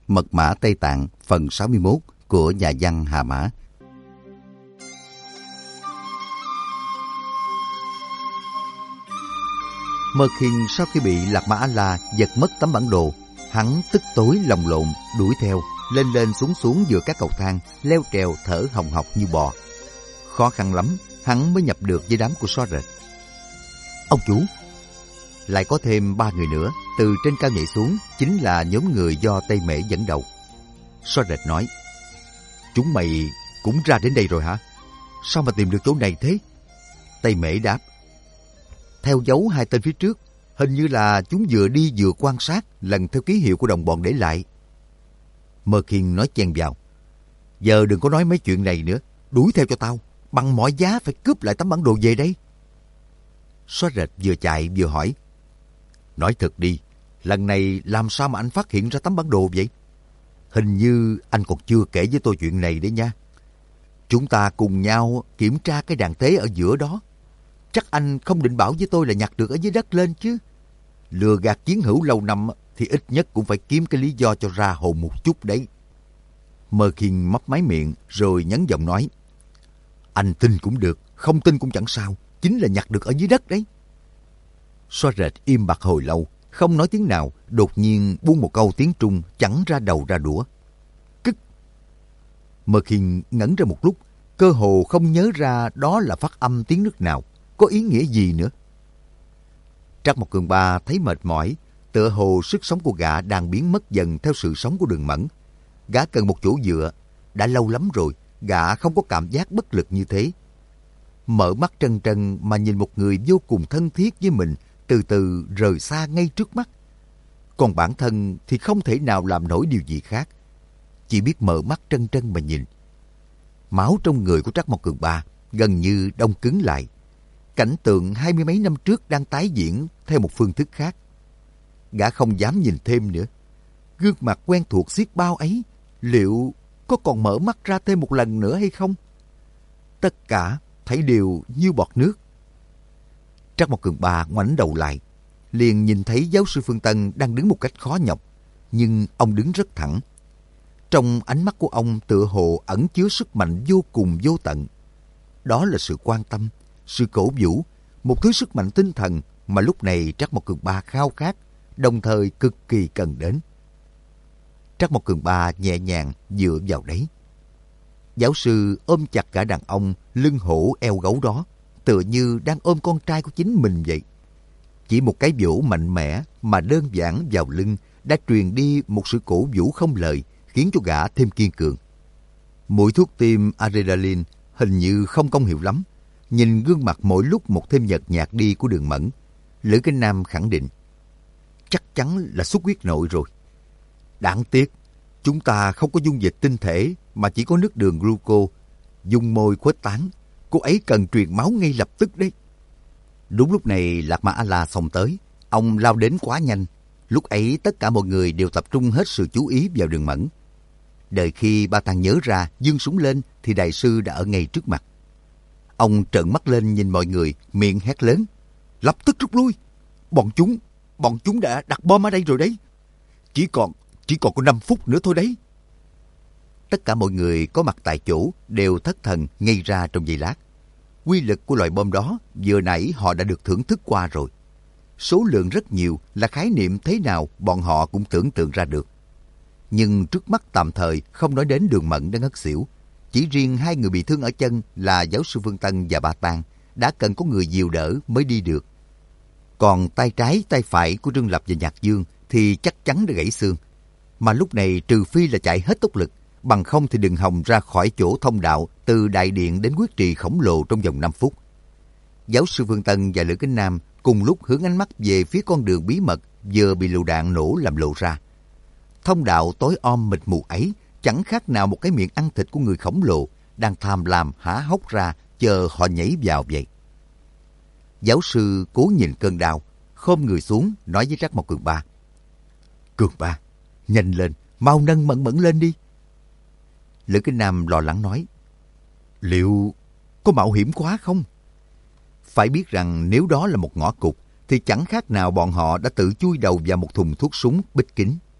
Mật mã Tây Tạng phần 61 của nhà văn Hà Mã. Mơ Khiên sau khi bị Lạc Ma A-la giật mất tấm bản đồ, hắn tức tối lòng lộn đuổi theo, lên lên xuống xuống giữa các cầu thang, leo trèo thở hồng hộc như bò. Khó khăn lắm, hắn mới nhập được với đám của So Rệt. Ông chủ, lại có thêm 3 người nữa từ trên cao nhảy xuống, chính là nhóm người do Tây Mễ dẫn đầu. So Rệt nói, chúng mày cũng ra đến đây rồi hả? Sao mà tìm được chỗ này thế? Tây Mễ đáp, theo dấu 2 tên phía trước, hình như là chúng vừa đi vừa quan sát, lần theo ký hiệu của đồng bọn để lại. Mơ Khiên nói chen vào, giờ đừng có nói mấy chuyện này nữa, đuổi theo cho tao, bằng mọi giá phải cướp lại tấm bản đồ về đây. So Rệt vừa chạy vừa hỏi, nói thật đi, lần này làm sao mà anh phát hiện ra tấm bản đồ vậy? Hình như anh còn chưa kể với tôi chuyện này đấy nha. Chúng ta cùng nhau kiểm tra cái đàn tế ở giữa đó. Chắc anh không định bảo với tôi là nhặt được ở dưới đất lên chứ. Lừa gạt chiến hữu lâu năm thì ít nhất cũng phải kiếm cái lý do cho ra hồn một chút đấy. Mơ Khiên mấp máy miệng rồi nhấn giọng nói, anh tin cũng được, không tin cũng chẳng sao, chính là nhặt được ở dưới đất đấy. So Rệt im bặt hồi lâu, không nói tiếng nào, đột nhiên buông một câu tiếng Trung chẳng ra đầu ra đũa. Cức. Mơ Khiên ngẩn ra một lúc, cơ hồ không nhớ ra đó là phát âm tiếng nước nào, có ý nghĩa gì nữa. Trắc Mộc Cường Ba thấy mệt mỏi, tựa hồ sức sống của gã đang biến mất dần theo sự sống của Đường Mẫn. Gã cần một chỗ dựa, đã lâu lắm rồi, gã không có cảm giác bất lực như thế. Mở mắt trân trân mà nhìn một người vô cùng thân thiết với mình từ từ rời xa ngay trước mắt. Còn bản thân thì không thể nào làm nổi điều gì khác, chỉ biết mở mắt trân trân mà nhìn. Máu trong người của Trắc Mộc Cường Ba gần như đông cứng lại. Cảnh tượng 20 mấy năm trước đang tái diễn theo một phương thức khác. Gã không dám nhìn thêm nữa. Gương mặt quen thuộc xiết bao ấy, liệu có còn mở mắt ra thêm một lần nữa hay không? Tất cả thấy đều như bọt nước. Trắc Mộc Cường Ba ngoảnh đầu lại, liền nhìn thấy giáo sư Phương Tân đang đứng một cách khó nhọc, nhưng ông đứng rất thẳng. Trong ánh mắt của ông tựa hồ ẩn chứa sức mạnh vô cùng vô tận. Đó là sự quan tâm, sự cổ vũ, một thứ sức mạnh tinh thần mà lúc này Trắc Mộc Cường Ba khao khát, đồng thời cực kỳ cần đến. Trắc Mộc Cường Ba nhẹ nhàng dựa vào đấy. Giáo sư ôm chặt cả đàn ông lưng hổ eo gấu đó, tựa như đang ôm con trai của chính mình vậy. Chỉ một cái vỗ mạnh mẽ mà đơn giản vào lưng đã truyền đi một sự cổ vũ không lời, khiến cho gã thêm kiên cường. Mũi thuốc tiêm adrenaline hình như không công hiệu lắm. Nhìn gương mặt mỗi lúc một thêm nhợt nhạt đi của Đường Mẫn, Lữ Kinh Nam khẳng định, chắc chắn là xuất huyết nội rồi. Đáng tiếc, chúng ta không có dung dịch tinh thể mà chỉ có nước đường gluco, dung môi khuếch tán. Cô ấy cần truyền máu ngay lập tức đấy. Đúng lúc này Lạc Ma A-la xông tới. Ông lao đến quá nhanh. Lúc ấy tất cả mọi người đều tập trung hết sự chú ý vào Đường Mẫn. Đợi khi Ba Tàng nhớ ra giương súng lên thì đại sư đã ở ngay trước mặt. Ông trợn mắt lên nhìn mọi người, miệng hét lớn, lập tức rút lui. Bọn chúng đã đặt bom ở đây rồi đấy. Chỉ còn có 5 phút nữa thôi đấy. Tất cả mọi người có mặt tại chỗ đều thất thần ngây ra trong giây lát. Quy lực của loại bom đó vừa nãy họ đã được thưởng thức qua rồi. Số lượng rất nhiều là khái niệm thế nào bọn họ cũng tưởng tượng ra được. Nhưng trước mắt tạm thời không nói đến Đường Mẫn đã ngất xỉu. Chỉ riêng 2 người bị thương ở chân là giáo sư Phương Tân và Ba Tàng đã cần có người dìu đỡ mới đi được. Còn tay trái tay phải của Trương Lập và Nhạc Dương thì chắc chắn đã gãy xương. Mà lúc này trừ phi là chạy hết tốc lực, bằng không thì đừng hòng ra khỏi chỗ thông đạo từ đại điện đến quyết trì khổng lồ trong vòng 5 phút. Giáo sư Phương Tân và Lữ Kính Nam cùng lúc hướng ánh mắt về phía con đường bí mật vừa bị lựu đạn nổ làm lộ ra. Thông đạo tối om mịt mù ấy chẳng khác nào một cái miệng ăn thịt của người khổng lồ đang tham lam há hốc ra chờ họ nhảy vào vậy. Giáo sư cố nhìn cơn đau, khom người xuống nói với Trắc Mộc Cường Ba, Cường Ba, nhanh lên, mau nâng Mẫn Mẫn lên đi. Lữ Kính Nam lo lắng nói, liệu có mạo hiểm quá không? Phải biết rằng nếu đó là một ngõ cụt thì chẳng khác nào bọn họ đã tự chui đầu vào một thùng thuốc súng bích kín.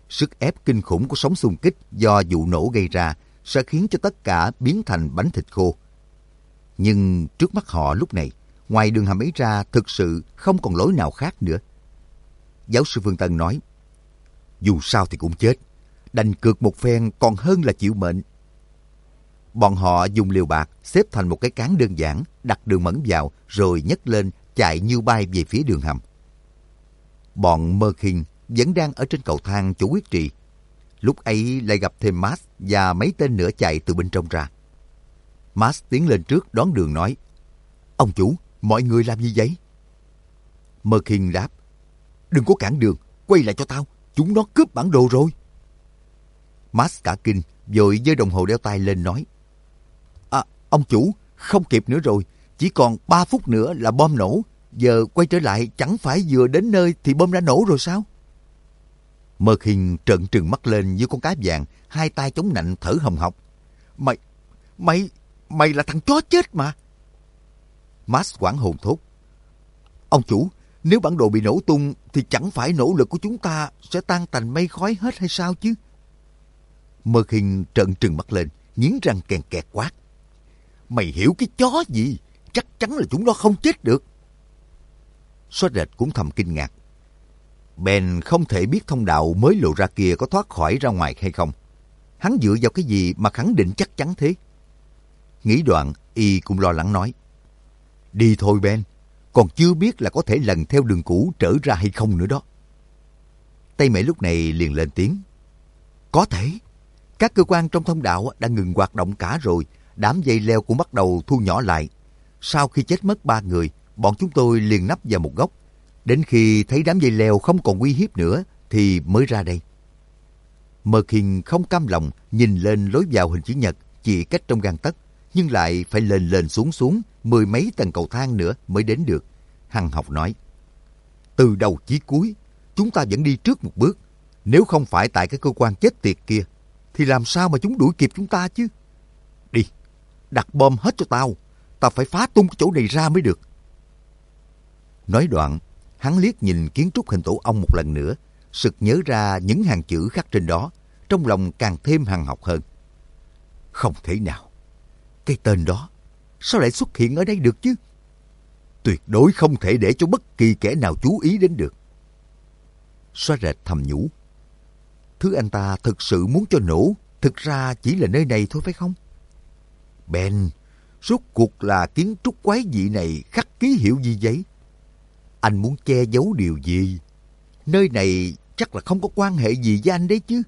Sức ép kinh khủng của sóng xung kích do vụ nổ gây ra sẽ khiến cho tất cả biến thành bánh thịt khô. Nhưng trước mắt họ lúc này, ngoài đường hầm ấy ra thực sự không còn lối nào khác nữa. Giáo sư Phương Tân nói, dù sao thì cũng chết, đành cược một phen còn hơn là chịu mệnh. Bọn họ dùng liều bạc xếp thành một cái cán đơn giản, đặt Đường Mẫn vào rồi nhấc lên chạy như bay về phía đường hầm. Bọn Mơ Khinh vẫn đang ở trên cầu thang chỗ quyết trị. Lúc ấy lại gặp thêm Max và mấy tên nữa chạy từ bên trong ra. Max tiến lên trước đón đường nói, ông chủ, mọi người làm gì vậy? Mơ Khinh đáp, đừng có cản đường, quay lại cho tao, chúng nó cướp bản đồ rồi. Max cả kinh, vội giơ đồng hồ đeo tay lên nói, ông chủ, không kịp nữa rồi, chỉ còn 3 phút nữa là bom nổ, giờ quay trở lại chẳng phải vừa đến nơi thì bom đã nổ rồi sao? Mơ Khinh trợn trừng mắt lên như con cá vàng, hai tay chống nạnh thở hồng hộc. Mày là thằng chó chết mà. Max hoảng hồn thốt, ông chủ, nếu bản đồ bị nổ tung thì chẳng phải nỗ lực của chúng ta sẽ tan thành mây khói hết hay sao chứ? Mơ Khinh trợn trừng mắt lên, nghiến răng kèn kẹt quát, mày hiểu cái chó gì? Chắc chắn là chúng nó không chết được. Xóa Rệt cũng thầm kinh ngạc. Ben không thể biết thông đạo mới lộ ra kia có thoát khỏi ra ngoài hay không. Hắn dựa vào cái gì mà khẳng định chắc chắn thế? Nghĩ đoạn, y cũng lo lắng nói, đi thôi Ben, còn chưa biết là có thể lần theo đường cũ trở ra hay không nữa đó. Tây Mễ lúc này liền lên tiếng, có thể. Các cơ quan trong thông đạo đã ngừng hoạt động cả rồi, đám dây leo cũng bắt đầu thu nhỏ lại. Sau khi chết mất 3 người, bọn chúng tôi liền nấp vào một góc. Đến khi thấy đám dây leo không còn uy hiếp nữa thì mới ra đây. Mơ Khinh không cam lòng nhìn lên lối vào hình chữ nhật chỉ cách trong gang tấc, nhưng lại phải lên xuống 10 mấy tầng cầu thang nữa mới đến được. Hằng học nói, từ đầu chí cuối chúng ta vẫn đi trước một bước. Nếu không phải tại cái cơ quan chết tiệt kia thì làm sao mà chúng đuổi kịp chúng ta chứ? Đi, đặt bom hết cho tao. Tao phải phá tung cái chỗ này ra mới được. Nói đoạn, hắn liếc nhìn kiến trúc hình tổ ong một lần nữa, sực nhớ ra những hàng chữ khắc trên đó, trong lòng càng thêm hằn học hơn. Không thể nào, cái tên đó sao lại xuất hiện ở đây được chứ? Tuyệt đối không thể để cho bất kỳ kẻ nào chú ý đến được. Xóa Rệt thầm nhủ, thứ anh ta thực sự muốn cho nổ, thực ra chỉ là nơi này thôi phải không? Ben, rốt cuộc là kiến trúc quái dị này khắc ký hiệu gì vậy? Anh muốn che giấu điều gì? Nơi này chắc là không có quan hệ gì với anh đấy chứ.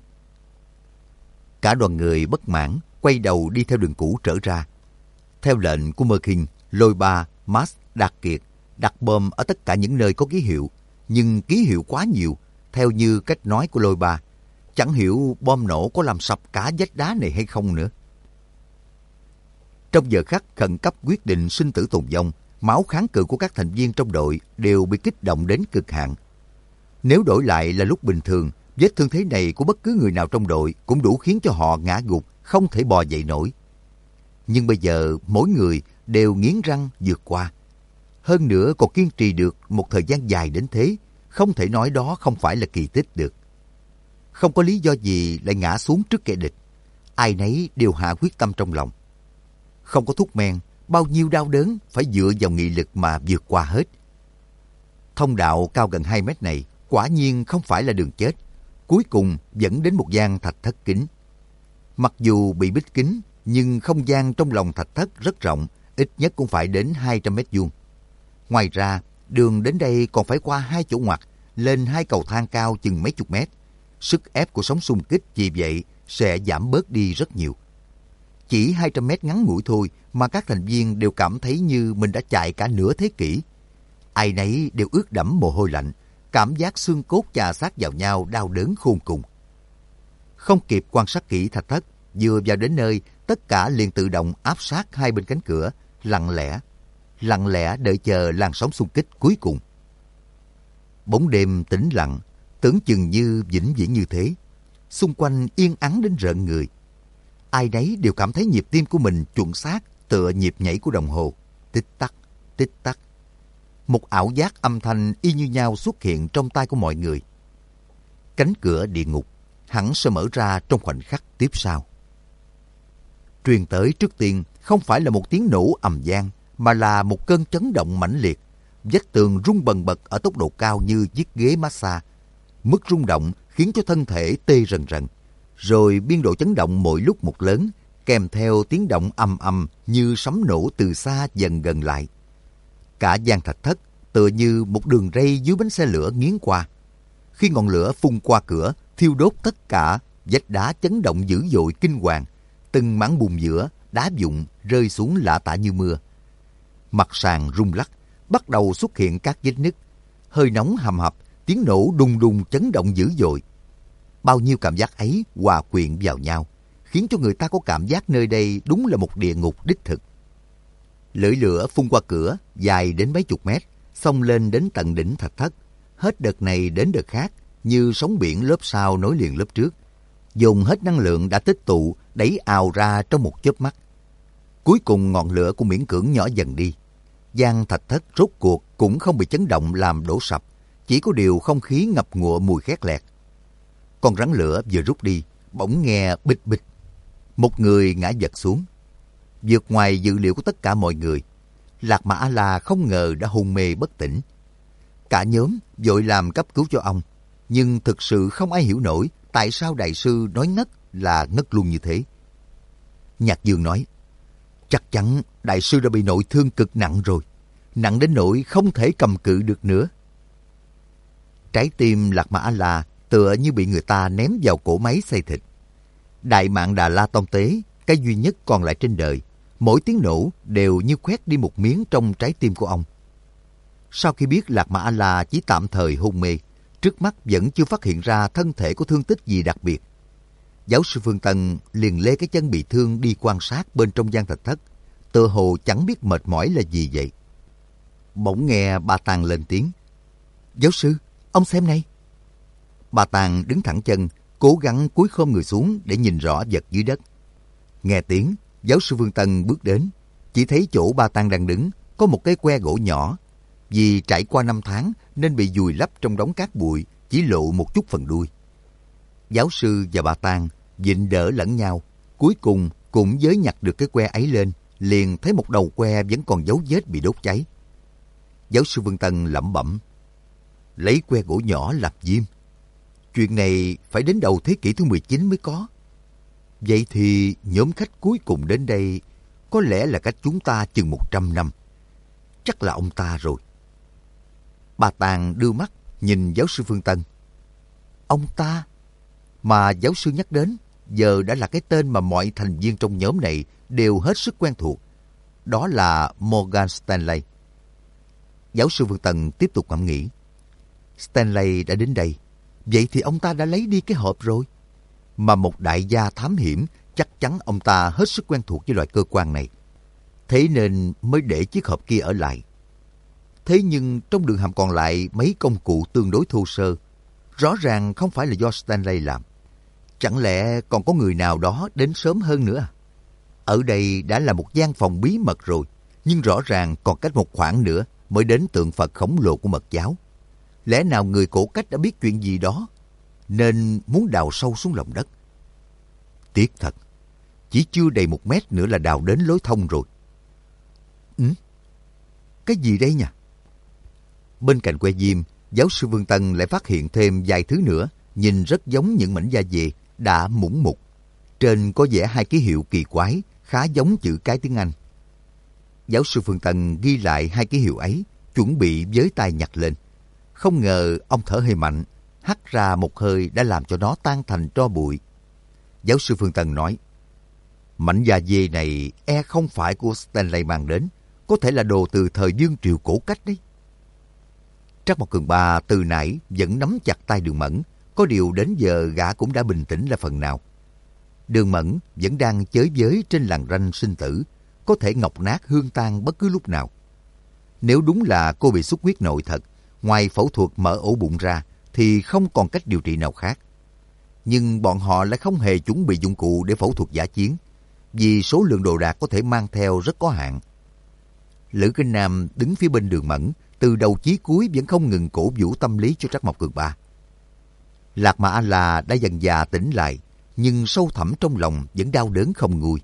Cả đoàn người bất mãn, quay đầu đi theo đường cũ trở ra. Theo lệnh của Mơ Khinh, Lôi Ba, Max, Đạt Kiệt đặt bom ở tất cả những nơi có ký hiệu, nhưng ký hiệu quá nhiều, theo như cách nói của Lôi Ba. Chẳng hiểu bom nổ có làm sập cả vách đá này hay không nữa. Trong giờ khắc khẩn cấp quyết định sinh tử tồn vong, máu kháng cự của các thành viên trong đội đều bị kích động đến cực hạn. Nếu đổi lại là lúc bình thường, vết thương thế này của bất cứ người nào trong đội cũng đủ khiến cho họ ngã gục, không thể bò dậy nổi. Nhưng bây giờ mỗi người đều nghiến răng vượt qua. Hơn nữa còn kiên trì được một thời gian dài đến thế, không thể nói đó không phải là kỳ tích được. Không có lý do gì lại ngã xuống trước kẻ địch. Ai nấy đều hạ quyết tâm trong lòng. Không có thuốc men, bao nhiêu đau đớn phải dựa vào nghị lực mà vượt qua hết. Thông đạo cao gần 2 mét này quả nhiên không phải là đường chết. Cuối cùng dẫn đến một gian thạch thất kín. Mặc dù bị bích kín, nhưng không gian trong lòng thạch thất rất rộng, ít nhất cũng phải đến 200 mét vuông. Ngoài ra, đường đến đây còn phải qua 2 chỗ ngoặt, lên 2 cầu thang cao chừng mấy chục mét. Sức ép của sóng xung kích vì vậy sẽ giảm bớt đi rất nhiều. Chỉ 200 mét ngắn ngủi thôi mà các thành viên đều cảm thấy như mình đã chạy cả nửa thế kỷ. Ai nấy đều ướt đẫm mồ hôi lạnh, cảm giác xương cốt chà sát vào nhau đau đớn khôn cùng. Không kịp quan sát kỹ thạch thất, vừa vào đến nơi, tất cả liền tự động áp sát hai bên cánh cửa, lặng lẽ đợi chờ làn sóng xung kích cuối cùng. Bóng đêm tĩnh lặng, tưởng chừng như vĩnh viễn như thế. Xung quanh yên ắng đến rợn người. Ai nấy đều cảm thấy nhịp tim của mình chuẩn xác tựa nhịp nhảy của đồng hồ. Tích tắc, tích tắc. Một ảo giác âm thanh y như nhau xuất hiện trong tai của mọi người. Cánh cửa địa ngục, hẳn sẽ mở ra trong khoảnh khắc tiếp sau. Truyền tới trước tiên không phải là một tiếng nổ ầm vang, mà là một cơn chấn động mãnh liệt. Vách tường rung bần bật ở tốc độ cao như chiếc ghế massage. Mức rung động khiến cho thân thể tê rần rần. Rồi biên độ chấn động mỗi lúc một lớn, kèm theo tiếng động ầm ầm như sấm nổ từ xa dần gần lại. Cả gian thạch thất tựa như một đường ray dưới bánh xe lửa nghiến qua. Khi ngọn lửa phun qua cửa, thiêu đốt tất cả, vách đá chấn động dữ dội kinh hoàng. Từng mảng bùn giữa, đá vụn rơi xuống lả tả như mưa. Mặt sàn rung lắc, bắt đầu xuất hiện các vết nứt. Hơi nóng hầm hập, tiếng nổ đùng đùng chấn động dữ dội. Bao nhiêu cảm giác ấy hòa quyện vào nhau, khiến cho người ta có cảm giác nơi đây đúng là một địa ngục đích thực. Lưỡi lửa phun qua cửa, dài đến mấy chục mét, xông lên đến tận đỉnh thạch thất. Hết đợt này đến đợt khác, như sóng biển lớp sau nối liền lớp trước. Dùng hết năng lượng đã tích tụ, đẩy ào ra trong một chớp mắt. Cuối cùng ngọn lửa cũng miễn cưỡng nhỏ dần đi. Gian thạch thất rốt cuộc cũng không bị chấn động làm đổ sập, chỉ có điều không khí ngập ngụa mùi khét lẹt. Con rắn lửa vừa rút đi, bỗng nghe bịch bịch. Một người ngã giật xuống. Vượt ngoài dự liệu của tất cả mọi người, Lạc Mà A-la không ngờ đã hôn mê bất tỉnh. Cả nhóm vội làm cấp cứu cho ông, nhưng thực sự không ai hiểu nổi tại sao đại sư nói ngất là ngất luôn như thế. Nhạc Dương nói, chắc chắn đại sư đã bị nội thương cực nặng rồi, nặng đến nỗi không thể cầm cự được nữa. Trái tim Lạc Mà A-la tựa như bị người ta ném vào cỗ máy xay thịt. Đại Mạn Đà La Tông Tế, cái duy nhất còn lại trên đời, mỗi tiếng nổ đều như khoét đi một miếng trong trái tim của ông. Sau khi biết Lạc Mà A-la chỉ tạm thời hôn mê, trước mắt vẫn chưa phát hiện ra thân thể có thương tích gì đặc biệt. Giáo sư Phương Tân liền lê cái chân bị thương đi quan sát bên trong gian thạch thất, tựa hồ chẳng biết mệt mỏi là gì vậy. Bỗng nghe bà Tàng lên tiếng, giáo sư, ông xem này. Bà Tàng đứng thẳng chân, cố gắng cúi khom người xuống để nhìn rõ vật dưới đất. Nghe tiếng, giáo sư Phương Tân bước đến, chỉ thấy chỗ bà Tàng đang đứng có một cái que gỗ nhỏ. Vì trải qua 5 tháng nên bị vùi lấp trong đống cát bụi, chỉ lộ một chút phần đuôi. Giáo sư và bà Tàng vịn đỡ lẫn nhau, cuối cùng cũng giới nhặt được cái que ấy lên, liền thấy một đầu que vẫn còn dấu vết bị đốt cháy. Giáo sư Phương Tân lẩm bẩm, lấy que gỗ nhỏ làm diêm. Chuyện này phải đến đầu thế kỷ thứ 19 mới có. Vậy thì nhóm khách cuối cùng đến đây có lẽ là cách chúng ta chừng 100 năm. Chắc là ông ta rồi. Bà Tàng đưa mắt nhìn giáo sư Phương Tân. Ông ta mà giáo sư nhắc đến giờ đã là cái tên mà mọi thành viên trong nhóm này đều hết sức quen thuộc. Đó là Morgan Stanley. Giáo sư Phương Tân tiếp tục ngẫm nghĩ. Stanley đã đến đây, vậy thì ông ta đã lấy đi cái hộp rồi. Mà một đại gia thám hiểm, chắc chắn ông ta hết sức quen thuộc với loại cơ quan này. Thế nên mới để chiếc hộp kia ở lại. Thế nhưng trong đường hầm còn lại mấy công cụ tương đối thô sơ, rõ ràng không phải là do Stanley làm. Chẳng lẽ còn có người nào đó đến sớm hơn nữa à? Ở đây đã là một gian phòng bí mật rồi, nhưng rõ ràng còn cách một khoảng nữa mới đến tượng Phật khổng lồ của Mật giáo. Lẽ nào người cổ cách đã biết chuyện gì đó, nên muốn đào sâu xuống lòng đất? Tiếc thật, chỉ chưa đầy 1 mét nữa là đào đến lối thông rồi. Cái gì đây nhỉ? Bên cạnh que diêm, giáo sư Vương Tân lại phát hiện thêm vài thứ nữa, nhìn rất giống những mảnh da dê đã mũng mục. Trên có vẽ 2 ký hiệu kỳ quái, khá giống chữ cái tiếng Anh. Giáo sư Phương Tân ghi lại 2 ký hiệu ấy, chuẩn bị với tay nhặt lên. Không ngờ ông thở hơi mạnh, hắt ra một hơi đã làm cho nó tan thành tro bụi. Giáo sư Phương Tân nói, mảnh da dê này không phải của Stanley mang đến, có thể là đồ từ thời Vương Triều cổ cách đấy. Trác Mộc Cường Ba từ nãy vẫn nắm chặt tay Đường Mẫn, có điều đến giờ gã cũng đã bình tĩnh là phần nào. Đường Mẫn vẫn đang chới với trên làn ranh sinh tử, có thể ngọc nát hương tan bất cứ lúc nào. Nếu đúng là cô bị xuất huyết nội thật, ngoài phẫu thuật mở ổ bụng ra thì không còn cách điều trị nào khác. Nhưng bọn họ lại không hề chuẩn bị dụng cụ để phẫu thuật dã chiến, vì số lượng đồ đạc có thể mang theo rất có hạn. Lữ Kinh Nam đứng phía bên Đường Mẫn, từ đầu chí cuối vẫn không ngừng cổ vũ tâm lý cho Trác Mộc Cường Ba. Lạc Mà A-la đã dần dà tỉnh lại, nhưng sâu thẳm trong lòng vẫn đau đớn không nguôi.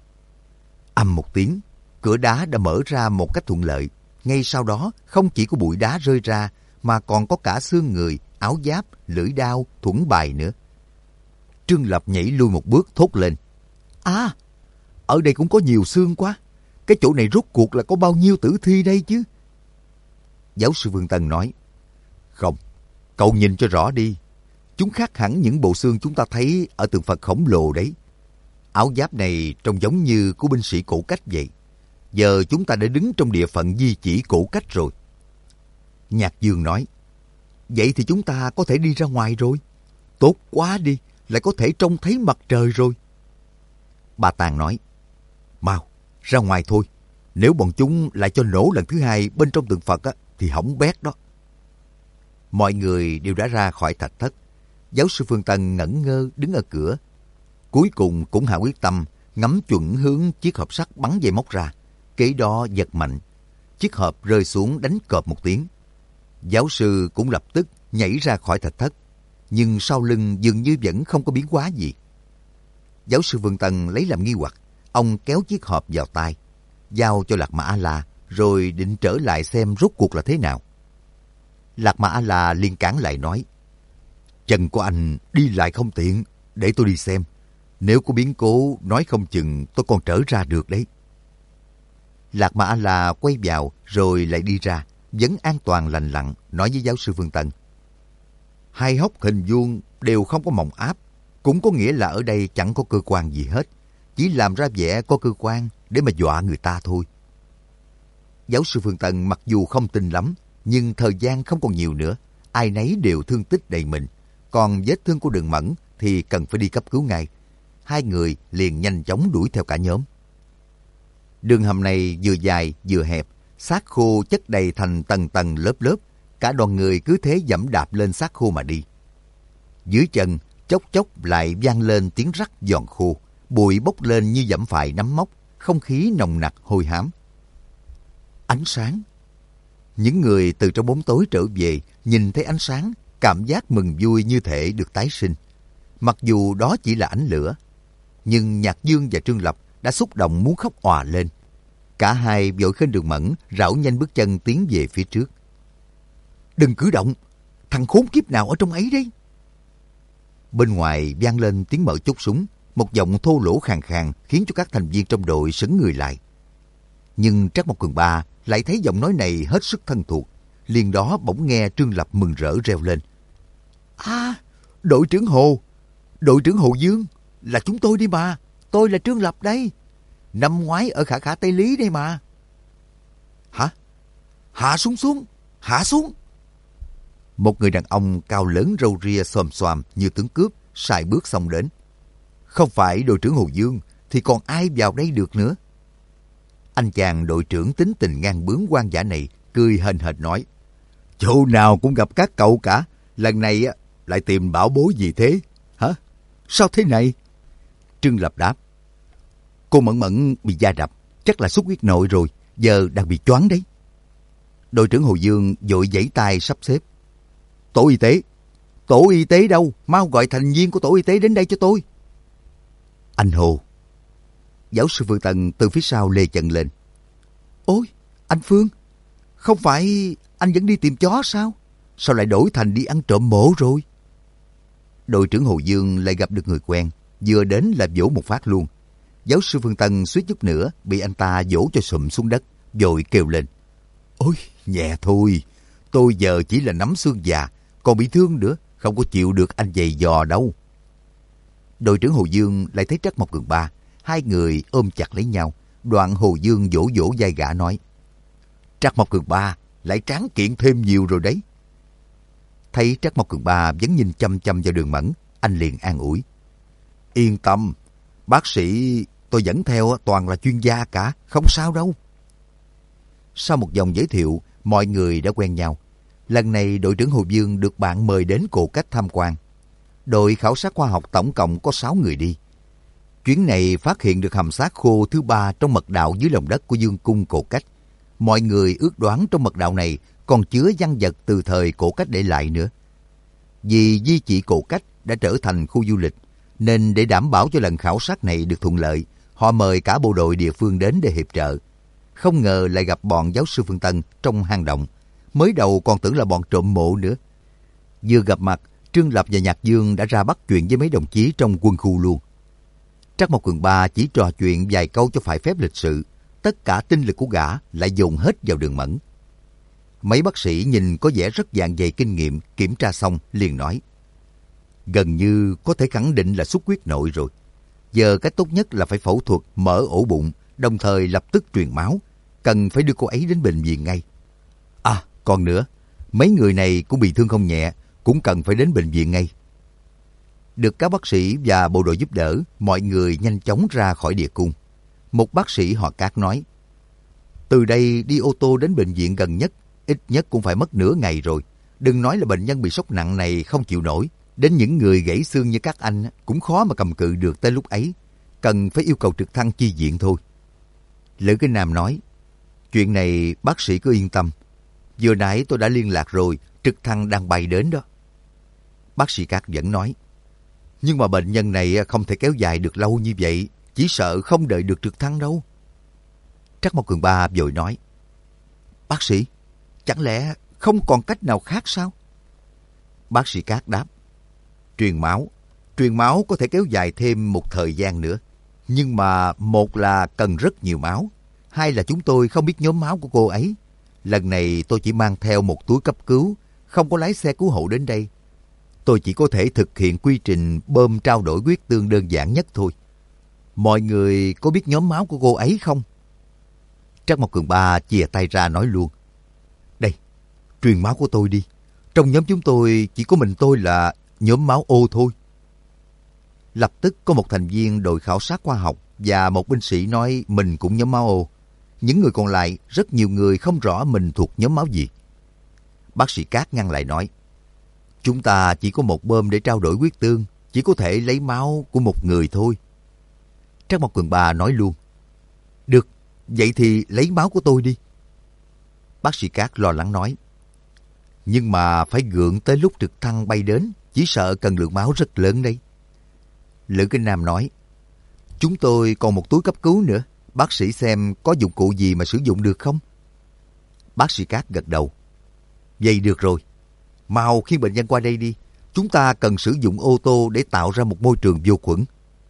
Ầm một tiếng, cửa đá đã mở ra một cách thuận lợi. Ngay sau đó, không chỉ có bụi đá rơi ra, mà còn có cả xương người, áo giáp, lưỡi đao, thuẫn bài nữa. Trương Lập nhảy lui một bước thốt lên. À, ở đây cũng có nhiều xương quá. Cái chỗ này rốt cuộc là có bao nhiêu tử thi đây chứ? Giáo sư Vương Tân nói. Không, cậu nhìn cho rõ đi. Chúng khác hẳn những bộ xương chúng ta thấy ở tượng Phật khổng lồ đấy. Áo giáp này trông giống như của binh sĩ cổ cách vậy. Giờ chúng ta đã đứng trong địa phận di chỉ cổ cách rồi. Nhạc Dương nói. Vậy thì chúng ta có thể đi ra ngoài rồi. Tốt quá đi, lại có thể trông thấy mặt trời rồi. Bà Tàng nói. Mau, ra ngoài thôi. Nếu bọn chúng lại cho nổ lần thứ hai bên trong tượng Phật á, thì hỏng bét đó. Mọi người đều đã ra khỏi thạch thất. Giáo sư Phương Tân ngẩn ngơ đứng ở cửa. Cuối cùng cũng hạ quyết tâm, ngắm chuẩn hướng chiếc hộp sắt bắn dây móc ra. Kế đó giật mạnh. Chiếc hộp rơi xuống đánh cộp một tiếng. Giáo sư cũng lập tức nhảy ra khỏi thạch thất. Nhưng sau lưng dường như vẫn không có biến hóa gì. Giáo sư Vương Tân lấy làm nghi hoặc. Ông kéo chiếc hộp vào tay, giao cho Lạc Mà A-la, rồi định trở lại xem rốt cuộc là thế nào. Lạc Mà A-la liền cản lại nói. Chân của anh đi lại không tiện, để tôi đi xem. Nếu có biến cố, nói không chừng tôi còn trở ra được đấy. Lạc Mà A-la quay vào rồi lại đi ra, vẫn an toàn lành lặn, nói với giáo sư Vương Tân. Hai hốc hình vuông đều không có mộng áp, cũng có nghĩa là ở đây chẳng có cơ quan gì hết. Chỉ làm ra vẻ có cơ quan để mà dọa người ta thôi. Giáo sư Phương Tân mặc dù không tin lắm, nhưng thời gian không còn nhiều nữa. Ai nấy đều thương tích đầy mình. Còn vết thương của Đường Mẫn thì cần phải đi cấp cứu ngay. Hai người liền nhanh chóng đuổi theo cả nhóm. Đường hầm này vừa dài vừa hẹp, xác khô chất đầy thành tầng tầng lớp lớp. Cả đoàn người cứ thế giẫm đạp lên xác khô mà đi. Dưới chân chốc chốc lại vang lên tiếng rắc giòn khô. Bụi bốc lên như dẫm phải nấm mốc, không khí nồng nặc hôi hám. Ánh sáng. Những người từ trong bóng tối trở về, nhìn thấy ánh sáng, cảm giác mừng vui như thể được tái sinh. Mặc dù đó chỉ là ánh lửa, nhưng Nhạc Dương và Trương Lập đã xúc động muốn khóc òa lên. Cả hai vội khênh Đường Mẫn, rảo nhanh bước chân tiến về phía trước. Đừng cử động, thằng khốn kiếp nào ở trong ấy đấy. Bên ngoài vang lên tiếng mở chốt súng. Một giọng thô lỗ khàn khàn khiến cho các thành viên trong đội sững người lại. Nhưng Trác Mộc Cường Ba lại thấy giọng nói này hết sức thân thuộc. Liền đó bỗng nghe Trương Lập mừng rỡ reo lên. À, đội trưởng Hồ Dương, là chúng tôi đi mà. Tôi là Trương Lập đây. Năm ngoái ở Khả Khả Tây Lý đây mà. Hả? Hạ xuống. Một người đàn ông cao lớn râu ria xòm xoàm như tướng cướp sải bước xông đến. Không phải đội trưởng Hồ Dương thì còn ai vào đây được nữa. Anh chàng đội trưởng tính tình ngang bướng quan dã này cười hền hệt nói. Chỗ nào cũng gặp các cậu cả. Lần này lại tìm bảo bối gì thế? Hả? Sao thế này? Trương Lập đáp. Cô Mẫn Mẫn bị da đập, chắc là xuất huyết nội rồi, giờ đang bị choáng đấy. Đội trưởng Hồ Dương vội giãy tay sắp xếp. Tổ y tế đâu? Mau gọi thành viên của tổ y tế đến đây cho tôi. Anh Hồ. Giáo sư Phương Tân từ phía sau lê chân lên. Ôi, anh Phương, không phải anh vẫn đi tìm chó sao? Sao lại đổi thành đi ăn trộm mộ rồi? Đội trưởng Hồ Dương lại gặp được người quen, vừa đến là vỗ một phát luôn. Giáo sư Phương Tân suýt chút nữa bị anh ta vỗ cho sụm xuống đất, vội kêu lên. Ôi, nhẹ thôi, tôi giờ chỉ là nắm xương già, còn bị thương nữa, không có chịu được anh giày dò đâu. Đội trưởng Hồ Dương lại thấy Trác Mộc Cường Ba, hai người ôm chặt lấy nhau. Đoạn Hồ Dương vỗ vỗ vai gã nói. Trác Mộc Cường Ba lại tráng kiện thêm nhiều rồi đấy. Thấy Trác Mộc Cường Ba vẫn nhìn chăm chăm vào Đường Mẫn, anh liền an ủi. Yên tâm, bác sĩ tôi dẫn theo toàn là chuyên gia cả, không sao đâu. Sau một vòng giới thiệu, mọi người đã quen nhau. Lần này đội trưởng Hồ Dương được bạn mời đến Cổ Cách tham quan. Đội khảo sát khoa học tổng cộng có 6 người đi. Chuyến này phát hiện được hầm xác khô thứ 3 trong mật đạo dưới lòng đất của Dương cung Cổ Cách. Mọi người ước đoán trong mật đạo này còn chứa văn vật từ thời Cổ Cách để lại nữa. Vì di chỉ Cổ Cách đã trở thành khu du lịch, nên để đảm bảo cho lần khảo sát này được thuận lợi, họ mời cả bộ đội địa phương đến để hiệp trợ. Không ngờ lại gặp bọn giáo sư Phương Tân trong hang động. Mới đầu còn tưởng là bọn trộm mộ nữa. Vừa gặp mặt, Trương Lập và Nhạc Dương đã ra bắt chuyện với mấy đồng chí trong quân khu luôn. Trắc Mộc Cường Ba chỉ trò chuyện vài câu cho phải phép lịch sự. Tất cả tinh lực của gã lại dồn hết vào Đường Mẫn. Mấy bác sĩ nhìn có vẻ rất dạn dày kinh nghiệm, kiểm tra xong liền nói: gần như có thể khẳng định là xuất huyết nội rồi. Giờ cách tốt nhất là phải phẫu thuật mở ổ bụng, đồng thời lập tức truyền máu. Cần phải đưa cô ấy đến bệnh viện ngay. À, còn nữa, mấy người này cũng bị thương không nhẹ, cũng cần phải đến bệnh viện ngay. Được các bác sĩ và bộ đội giúp đỡ, mọi người nhanh chóng ra khỏi địa cung. Một bác sĩ họ Cát nói: từ đây đi ô tô đến bệnh viện gần nhất, ít nhất cũng phải mất nửa ngày rồi. Đừng nói là bệnh nhân bị sốc nặng này không chịu nổi, đến những người gãy xương như các anh cũng khó mà cầm cự được tới lúc ấy. Cần phải yêu cầu trực thăng chi viện thôi. Lữ Kinh Nam nói: chuyện này bác sĩ cứ yên tâm. Vừa nãy tôi đã liên lạc rồi, trực thăng đang bay đến đó. Bác sĩ Cát vẫn nói: nhưng mà bệnh nhân này không thể kéo dài được lâu như vậy, chỉ sợ không đợi được trực thăng đâu. Trắc Mộc Cường Ba vội nói: bác sĩ, chẳng lẽ không còn cách nào khác sao? Bác sĩ Cát đáp: truyền máu có thể kéo dài thêm một thời gian nữa. Nhưng mà một là cần rất nhiều máu, hai là chúng tôi không biết nhóm máu của cô ấy. Lần này tôi chỉ mang theo một túi cấp cứu, không có lái xe cứu hộ đến đây. Tôi chỉ có thể thực hiện quy trình bơm trao đổi huyết tương đơn giản nhất thôi. Mọi người có biết nhóm máu của cô ấy không? Trắc Mộc Cường Ba chìa tay ra nói luôn: đây, truyền máu của tôi đi. Trong nhóm chúng tôi chỉ có mình tôi là nhóm máu O thôi. Lập tức có một thành viên đội khảo sát khoa học và một binh sĩ nói mình cũng nhóm máu O. Những người còn lại, rất nhiều người không rõ mình thuộc nhóm máu gì. Bác sĩ Cát ngăn lại nói: chúng ta chỉ có một bơm để trao đổi huyết tương, chỉ có thể lấy máu của một người thôi. Trắc Mộc Cường Ba nói luôn: được, vậy thì lấy máu của tôi đi. Bác sĩ Cát lo lắng nói: nhưng mà phải gượng tới lúc trực thăng bay đến, chỉ sợ cần lượng máu rất lớn đây. Lữ Kinh Nam nói: chúng tôi còn một túi cấp cứu nữa, bác sĩ xem có dụng cụ gì mà sử dụng được không? Bác sĩ Cát gật đầu: vậy được rồi, mau khiêng bệnh nhân qua đây đi. Chúng ta cần sử dụng ô tô để tạo ra một môi trường vô khuẩn.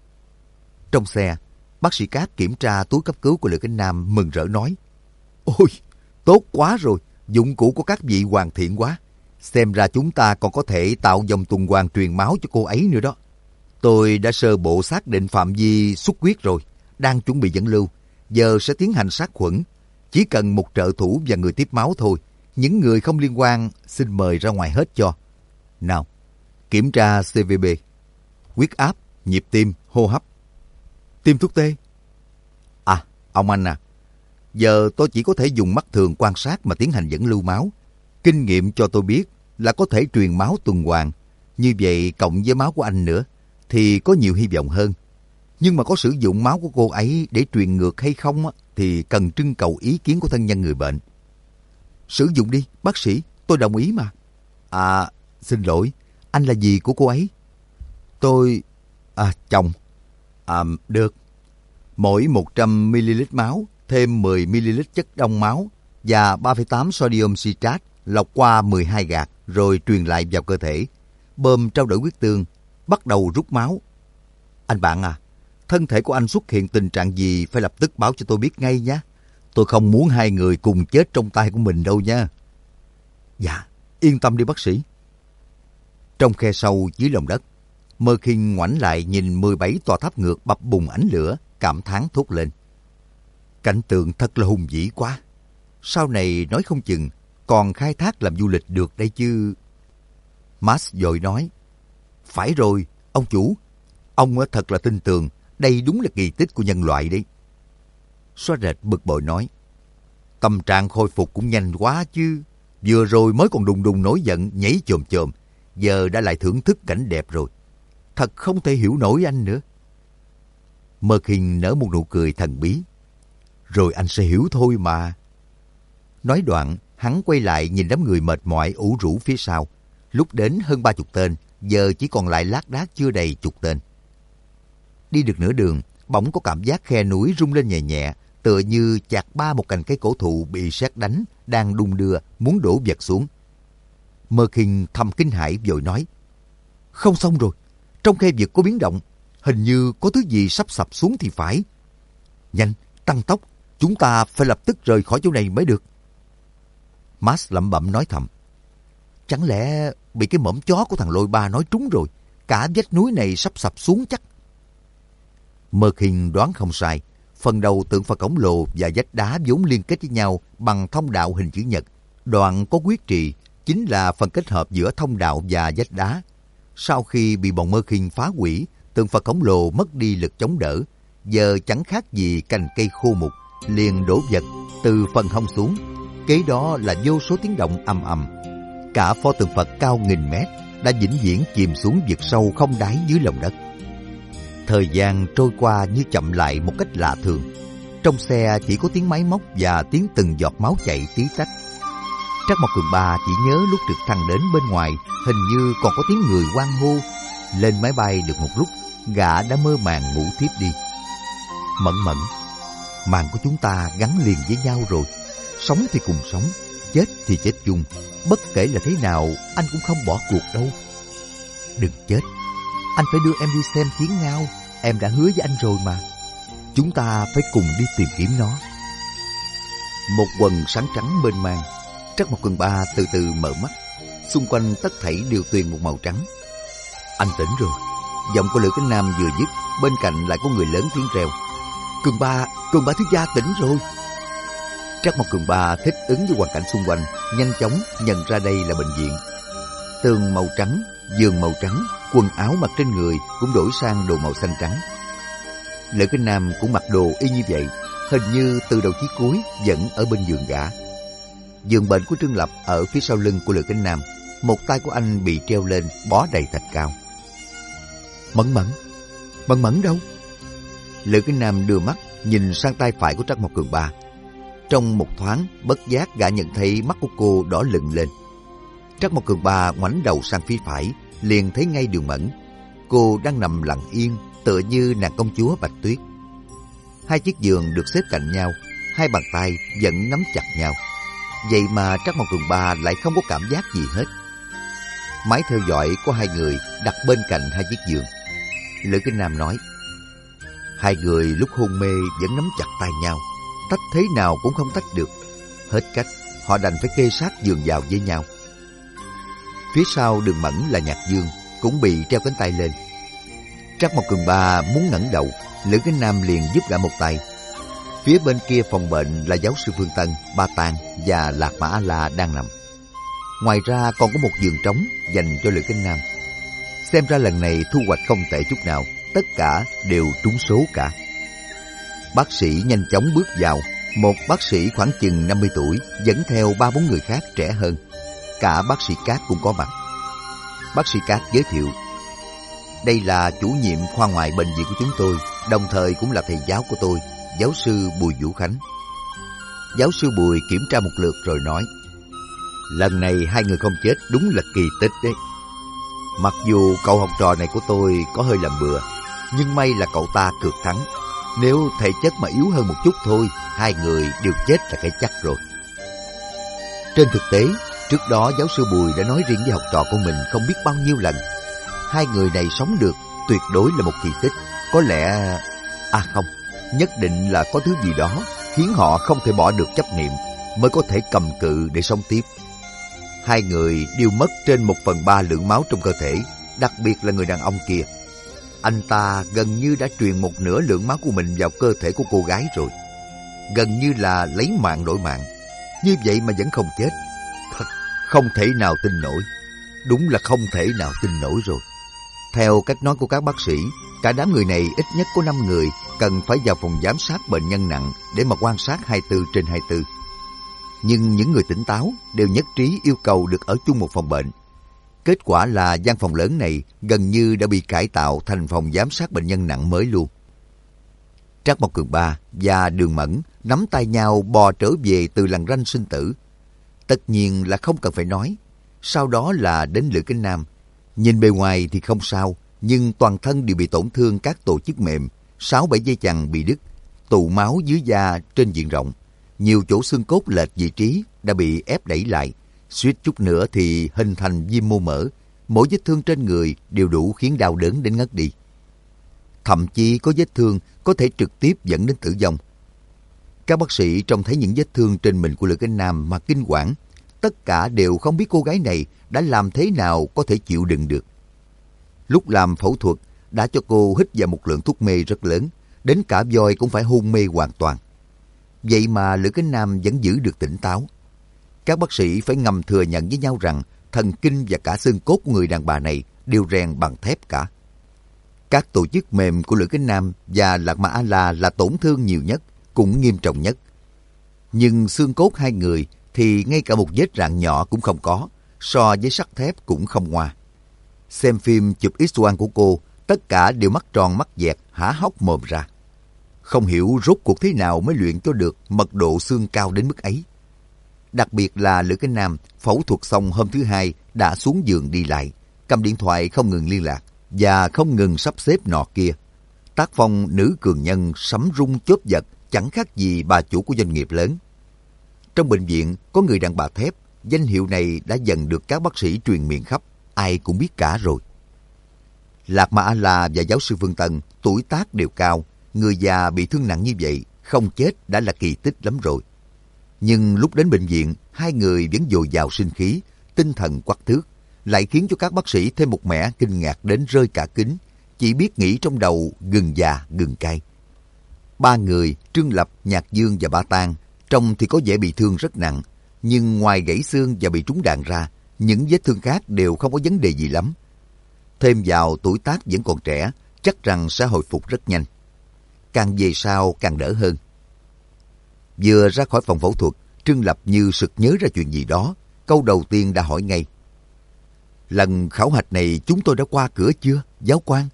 Trong xe, bác sĩ Cát kiểm tra túi cấp cứu của Lữ Kinh Nam, mừng rỡ nói: ôi, tốt quá rồi, dụng cụ của các vị hoàn thiện quá. Xem ra chúng ta còn có thể tạo dòng tuần hoàn truyền máu cho cô ấy nữa đó. Tôi đã sơ bộ xác định phạm vi xuất huyết rồi, đang chuẩn bị dẫn lưu. Giờ sẽ tiến hành sát khuẩn. Chỉ cần một trợ thủ và người tiếp máu thôi. Những người không liên quan xin mời ra ngoài hết cho. Nào, kiểm tra CVB, huyết áp, nhịp tim, hô hấp, tiêm thuốc tê. À, ông anh à, giờ tôi chỉ có thể dùng mắt thường quan sát mà tiến hành dẫn lưu máu. Kinh nghiệm cho tôi biết là có thể truyền máu tuần hoàn. Như vậy cộng với máu của anh nữa thì có nhiều hy vọng hơn. Nhưng mà có sử dụng máu của cô ấy để truyền ngược hay không thì cần trưng cầu ý kiến của thân nhân người bệnh. Sử dụng đi, bác sĩ, tôi đồng ý mà. À, xin lỗi, anh là gì của cô ấy? Tôi... chồng. Được. Mỗi 100ml máu, thêm 10ml chất đông máu và 3,8 sodium citrate lọc qua 12 gạt rồi truyền lại vào cơ thể. Bơm trao đổi huyết tương, bắt đầu rút máu. Anh bạn à, thân thể của anh xuất hiện tình trạng gì phải lập tức báo cho tôi biết ngay nhé. Tôi không muốn hai người cùng chết trong tay của mình đâu nha. Dạ, yên tâm đi bác sĩ. Trong khe sâu dưới lòng đất, Mơ Kinh ngoảnh lại nhìn 17 tòa tháp ngược bập bùng ánh lửa, cảm thán thốt lên: cảnh tượng thật là hùng vĩ quá. Sau này nói không chừng còn khai thác làm du lịch được đây chứ. Max vội nói: phải rồi, ông chủ. Ông thật là tin tưởng, đây đúng là kỳ tích của nhân loại đấy. Xóa Rệt bực bội nói: tâm trạng khôi phục cũng nhanh quá chứ. Vừa rồi mới còn đùng đùng nổi giận nhảy chồm chồm, giờ đã lại thưởng thức cảnh đẹp rồi. Thật không thể hiểu nổi anh nữa. Mơ Kinh nở một nụ cười thần bí: rồi anh sẽ hiểu thôi mà. Nói đoạn, hắn quay lại nhìn đám người mệt mỏi ủ rũ phía sau. Lúc đến hơn 30 tên, giờ chỉ còn lại lác đác chưa đầy chục tên. Đi được nửa đường, bỗng có cảm giác khe núi rung lên nhẹ nhẹ, tựa như chạc ba một cành cây cổ thụ bị sét đánh, đang đung đưa, muốn đổ vật xuống. Mơ Khinh thầm kinh hãi vội nói, không xong rồi, trong khe vực có biến động, hình như có thứ gì sắp sập xuống thì phải. Nhanh, tăng tốc, chúng ta phải lập tức rời khỏi chỗ này mới được. Max lẩm bẩm nói thầm, chẳng lẽ bị cái mõm chó của thằng Lôi Ba nói trúng rồi, cả vách núi này sắp sập xuống chắc. Mơ Khinh đoán không sai, phần đầu tượng Phật khổng lồ và vách đá vốn liên kết với nhau bằng thông đạo hình chữ nhật, đoạn có quyết trì chính là phần kết hợp giữa thông đạo và vách đá. Sau khi bị bọn Mơ Khinh phá hủy, tượng Phật khổng lồ mất đi lực chống đỡ, giờ chẳng khác gì cành cây khô mục, liền đổ vật từ phần hông xuống. Kế đó là vô số tiếng động ầm ầm. Cả pho tượng Phật cao nghìn mét đã vĩnh viễn chìm xuống vực sâu không đáy dưới lòng đất. Thời gian trôi qua như chậm lại một cách lạ thường. Trong xe chỉ có tiếng máy móc và tiếng từng giọt máu chảy tí tách. Trắc Mộc Cường Ba chỉ nhớ lúc trực thăng đến bên ngoài, hình như còn có tiếng người hoan hô. Lên máy bay được một lúc, gã đã mơ màng ngủ thiếp đi. Mẫn Mẫn, mạng của chúng ta gắn liền với nhau rồi. Sống thì cùng sống, chết thì chết chung. Bất kể là thế nào, anh cũng không bỏ cuộc đâu. Đừng chết, anh phải đưa em đi xem chiến ngao. Em đã hứa với anh rồi mà. Chúng ta phải cùng đi tìm kiếm nó. Một quần sáng trắng mênh mang. Trắc Mộc Cường Ba từ từ mở mắt. Xung quanh tất thảy đều tuyền một màu trắng. Anh tỉnh rồi. Giọng của Lữ Cánh Nam vừa dứt, bên cạnh lại có người lớn tiếng reo, Cường Ba thiếu gia tỉnh rồi. Trắc Mộc Cường Ba thích ứng với hoàn cảnh xung quanh, nhanh chóng nhận ra đây là bệnh viện. Tường màu trắng, giường màu trắng, quần áo mặc trên người cũng đổi sang đồ màu xanh trắng. Lữ Cánh Nam cũng mặc đồ y như vậy, hình như từ đầu chí cuối vẫn ở bên giường gã. Giường bệnh của Trương Lập ở phía sau lưng của Lữ Cánh Nam, một tay của anh bị treo lên bó đầy thạch cao. Mẫn Mẫn đâu? Lữ Cánh Nam đưa mắt nhìn sang tay phải của Trắc Mộc Cường Ba. Trong một thoáng, bất giác gã nhận thấy mắt của cô đỏ lựng lên. Trắc Mộc Cường Ba ngoảnh đầu sang phía phải, liền thấy ngay Đường Mẫn. Cô đang nằm lặng yên, tựa như nàng công chúa Bạch Tuyết. Hai chiếc giường được xếp cạnh nhau, hai bàn tay vẫn nắm chặt nhau. Vậy mà Trắc Mộc Cường Ba lại không có cảm giác gì hết. Máy theo dõi có hai người đặt bên cạnh hai chiếc giường. Lữ Cánh Nam nói, hai người lúc hôn mê vẫn nắm chặt tay nhau, tách thế nào cũng không tách được. Hết cách, họ đành phải kê sát giường vào với nhau. Phía sau Đường Mẫn là Nhạc Dương, cũng bị treo cánh tay lên. Trắc Mộc Cường Ba muốn ngẩng đầu, Lữ Cánh Nam liền giúp gã một tay. Phía bên kia phòng bệnh là giáo sư Phương Tân, Ba Tàng và Lạc Mã A-La đang nằm. Ngoài ra còn có một giường trống dành cho Lữ Cánh Nam. Xem ra lần này thu hoạch không tệ chút nào, tất cả đều trúng số cả. Bác sĩ nhanh chóng bước vào, một bác sĩ khoảng chừng 50 tuổi dẫn theo 3-4 người khác trẻ hơn. Cả bác sĩ Cát cũng có mặt. Bác sĩ Cát giới thiệu, đây là chủ nhiệm khoa ngoại bệnh viện của chúng tôi, đồng thời cũng là thầy giáo của tôi, giáo sư Bùi Vũ Khánh. Giáo sư Bùi kiểm tra một lượt rồi nói, lần này hai người không chết đúng là kỳ tích đấy. Mặc dù cậu học trò này của tôi có hơi làm bừa, nhưng may là cậu ta cược thắng. Nếu thể chất mà yếu hơn một chút thôi, hai người đều chết là cái chắc rồi. Trên thực tế, trước đó giáo sư Bùi đã nói riêng với học trò của mình không biết bao nhiêu lần, hai người này sống được tuyệt đối là một kỳ tích. Có lẽ... không, nhất định là có thứ gì đó khiến họ không thể bỏ được chấp niệm, mới có thể cầm cự để sống tiếp. Hai người đều mất trên 1/3 lượng máu trong cơ thể, đặc biệt là người đàn ông kia. Anh ta gần như đã truyền một nửa lượng máu của mình vào cơ thể của cô gái rồi. Gần như là lấy mạng đổi mạng. Như vậy mà vẫn không chết. Thật không thể nào tin nổi. Đúng là không thể nào tin nổi rồi. Theo cách nói của các bác sĩ, cả đám người này ít nhất có 5 người cần phải vào phòng giám sát bệnh nhân nặng để mà quan sát 24/24. Nhưng những người tỉnh táo đều nhất trí yêu cầu được ở chung một phòng bệnh. Kết quả là gian phòng lớn này gần như đã bị cải tạo thành phòng giám sát bệnh nhân nặng mới luôn. Trắc Mộc Cường Ba và Đường Mẫn nắm tay nhau bò trở về từ lằn ranh sinh tử. Tất nhiên là không cần phải nói. sau đó là đến Lữ Kính Nam. Nhìn bề ngoài thì không sao, nhưng toàn thân đều bị tổn thương các tổ chức mềm, 6-7 dây chằng bị đứt, tụ máu dưới da trên diện rộng. Nhiều chỗ xương cốt lệch vị trí đã bị ép đẩy lại, suýt chút nữa thì hình thành viêm mô mỡ. Mỗi vết thương trên người đều đủ khiến đau đớn đến ngất đi. Thậm chí có vết thương có thể trực tiếp dẫn đến tử vong. Các bác sĩ trông thấy những vết thương trên mình của Lữ Kính Nam mà kinh quản. Tất cả đều không biết cô gái này đã làm thế nào có thể chịu đựng được. Lúc làm phẫu thuật đã cho cô hít vào một lượng thuốc mê rất lớn, đến cả voi cũng phải hôn mê hoàn toàn. Vậy mà Lữ Kính Nam vẫn giữ được tỉnh táo. Các bác sĩ phải ngầm thừa nhận với nhau rằng thần kinh và cả xương cốt của người đàn bà này đều rèn bằng thép cả. Các tổ chức mềm của Lữ Kính Nam và Lạc Ma A-la là tổn thương nhiều nhất, cũng nghiêm trọng nhất. Nhưng xương cốt hai người thì ngay cả một vết rạn nhỏ cũng không có, so với sắt thép cũng không ngoa. Xem phim chụp X-quang của cô, tất cả đều mắt tròn mắt dẹt, há hốc mồm ra. Không hiểu rốt cuộc thế nào mới luyện cho được mật độ xương cao đến mức ấy. Đặc biệt là Lữ Kính Nam phẫu thuật xong hôm thứ hai đã xuống giường đi lại, cầm điện thoại không ngừng liên lạc và không ngừng sắp xếp nọ kia. Tác phong nữ cường nhân sấm rung chớp giật chẳng khác gì bà chủ của doanh nghiệp lớn. Trong bệnh viện có người đàn bà thép, danh hiệu này đã dần được các bác sĩ truyền miệng khắp, ai cũng biết cả rồi. Lạc Ma A-la và giáo sư Phương Tân tuổi tác đều cao, người già bị thương nặng như vậy, không chết đã là kỳ tích lắm rồi. Nhưng lúc đến bệnh viện, hai người vẫn dồi dào sinh khí, tinh thần quắc thước, lại khiến cho các bác sĩ thêm một mẻ kinh ngạc đến rơi cả kính, chỉ biết nghĩ trong đầu gừng già gừng cay. Ba người, Trương Lập, Nhạc Dương và Ba Tang, trông thì có vẻ bị thương rất nặng, nhưng ngoài gãy xương và bị trúng đạn ra, những vết thương khác đều không có vấn đề gì lắm. Thêm vào tuổi tác vẫn còn trẻ, chắc rằng sẽ hồi phục rất nhanh. Càng về sau càng đỡ hơn. Vừa ra khỏi phòng phẫu thuật, Trương Lập như sực nhớ ra chuyện gì đó. Câu đầu tiên đã hỏi ngay: lần khảo hạch này chúng tôi đã qua cửa chưa, giáo quan?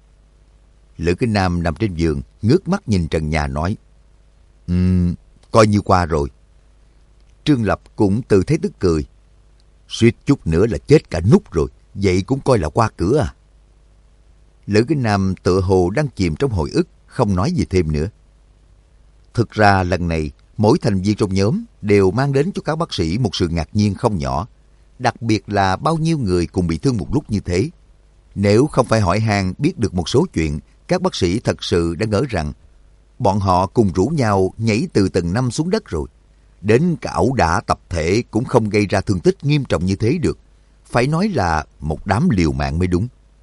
Lữ Kính Nam nằm trên giường, ngước mắt nhìn trần nhà nói: coi như qua rồi. Trương Lập cũng tự thấy tức cười: suýt chút nữa là chết cả nút rồi, vậy cũng coi là qua cửa à? Lữ Kính Nam tựa hồ đang chìm trong hồi ức, không nói gì thêm nữa. Thực ra lần này, mỗi thành viên trong nhóm đều mang đến cho các bác sĩ một sự ngạc nhiên không nhỏ, đặc biệt là bao nhiêu người cùng bị thương một lúc như thế. Nếu không phải hỏi han biết được một số chuyện, các bác sĩ thật sự đã ngỡ rằng bọn họ cùng rủ nhau nhảy từ tầng 5 xuống đất rồi. Đến cả ẩu đả tập thể cũng không gây ra thương tích nghiêm trọng như thế được. Phải nói là một đám liều mạng mới đúng.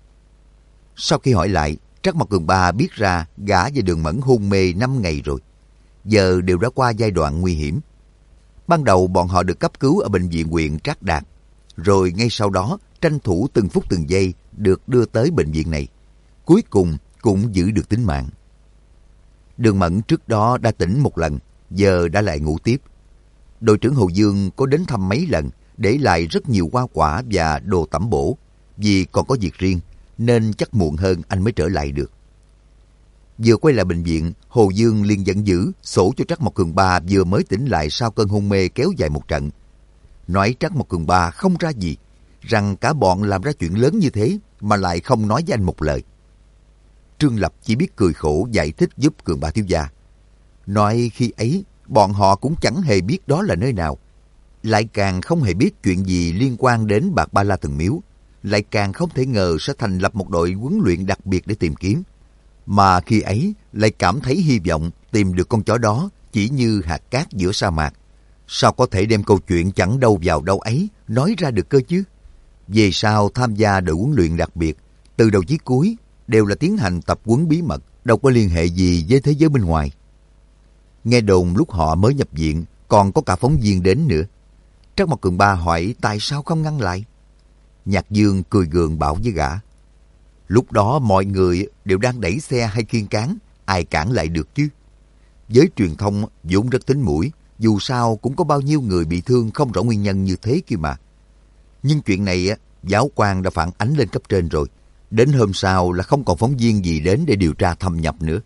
Sau khi hỏi lại, Trác Mộc Cường Ba biết ra gã và Đường Mẫn hôn mê 5 ngày rồi. Giờ đều đã qua giai đoạn nguy hiểm. Ban đầu bọn họ được cấp cứu ở bệnh viện huyện Trác Đạt, rồi ngay sau đó tranh thủ từng phút từng giây được đưa tới bệnh viện này. Cuối cùng cũng giữ được tính mạng. Đường Mẫn trước đó đã tỉnh một lần, giờ đã lại ngủ tiếp. Đội trưởng Hồ Dương có đến thăm mấy lần, để lại rất nhiều hoa quả và đồ tẩm bổ. Vì còn có việc riêng, nên chắc muộn hơn anh mới trở lại được. Vừa quay lại bệnh viện, Hồ Dương liền giận dữ sổ cho Trác Mộc Cường Ba vừa mới tỉnh lại sau cơn hôn mê kéo dài một trận. Nói Trác Mộc Cường Ba không ra gì, rằng cả bọn làm ra chuyện lớn như thế mà lại không nói với anh một lời. Trương Lập chỉ biết cười khổ giải thích giúp Cường Ba thiếu gia. Nói khi ấy bọn họ cũng chẳng hề biết đó là nơi nào, lại càng không hề biết chuyện gì liên quan đến bạc Ba La Thần Miếu, lại càng không thể ngờ sẽ thành lập một đội huấn luyện đặc biệt để tìm kiếm. Mà khi ấy lại cảm thấy hy vọng tìm được con chó đó chỉ như hạt cát giữa sa mạc. Sao có thể đem câu chuyện chẳng đâu vào đâu ấy nói ra được cơ chứ? Về sau tham gia đội huấn luyện đặc biệt, từ đầu chí cuối đều là tiến hành tập huấn bí mật, đâu có liên hệ gì với thế giới bên ngoài. Nghe đồn lúc họ mới nhập viện còn có cả phóng viên đến nữa. Trác Mộc Cường Ba hỏi tại sao không ngăn lại. Nhạc Dương cười gượng bảo với gã: lúc đó mọi người đều đang đẩy xe hay khiêng cán, ai cản lại được chứ? Giới truyền thông vốn rất tính mũi, dù sao cũng có bao nhiêu người bị thương không rõ nguyên nhân như thế kia mà. Nhưng chuyện này giáo quan đã phản ánh lên cấp trên rồi. Đến hôm sau là không còn phóng viên gì đến để điều tra thâm nhập nữa.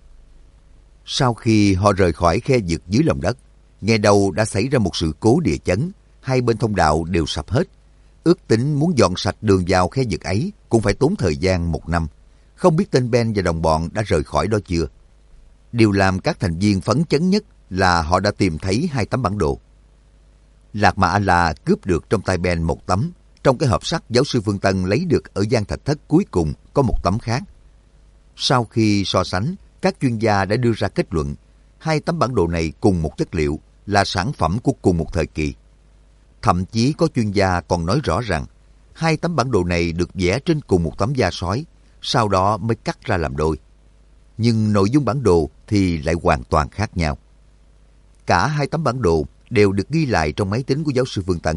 Sau khi họ rời khỏi khe vực dưới lòng đất, nghe đâu đã xảy ra một sự cố địa chấn, hai bên thông đạo đều sập hết. Ước tính muốn dọn sạch đường vào khe vực ấy cũng phải tốn thời gian 1 năm. Không biết tên Ben và đồng bọn đã rời khỏi đó chưa? Điều làm các thành viên phấn chấn nhất là họ đã tìm thấy 2 tấm bản đồ. Lạc Mà A-la cướp được trong tay Ben một tấm. Trong cái hộp sắt giáo sư Phương Tân lấy được ở gian thạch thất cuối cùng có một tấm khác. Sau khi so sánh, các chuyên gia đã đưa ra kết luận 2 tấm bản đồ này cùng một chất liệu, là sản phẩm của cùng một thời kỳ. Thậm chí có chuyên gia còn nói rõ rằng 2 tấm bản đồ này được vẽ trên cùng một tấm da sói, sau đó mới cắt ra làm đôi. Nhưng nội dung bản đồ thì lại hoàn toàn khác nhau. Cả 2 tấm bản đồ đều được ghi lại trong máy tính của giáo sư Phương Tân.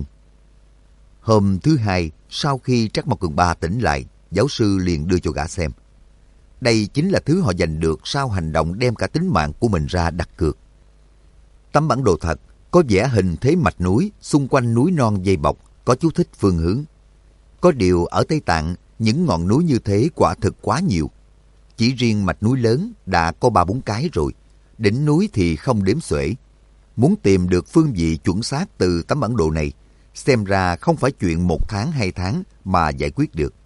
Hôm thứ Hai, sau khi Trác Mộc Cường Ba tỉnh lại, giáo sư liền đưa cho gã xem. Đây chính là thứ họ giành được sau hành động đem cả tính mạng của mình ra đặt cược. Tấm bản đồ thật có vẽ hình thế mạch núi, xung quanh núi non dây bọc, có chú thích phương hướng. Có điều ở Tây Tạng, những ngọn núi như thế quả thực quá nhiều. Chỉ riêng mạch núi lớn đã có 3-4 cái rồi, đỉnh núi thì không đếm xuể. Muốn tìm được phương vị chuẩn xác từ tấm bản đồ này, xem ra không phải chuyện 1 tháng 2 tháng mà giải quyết được.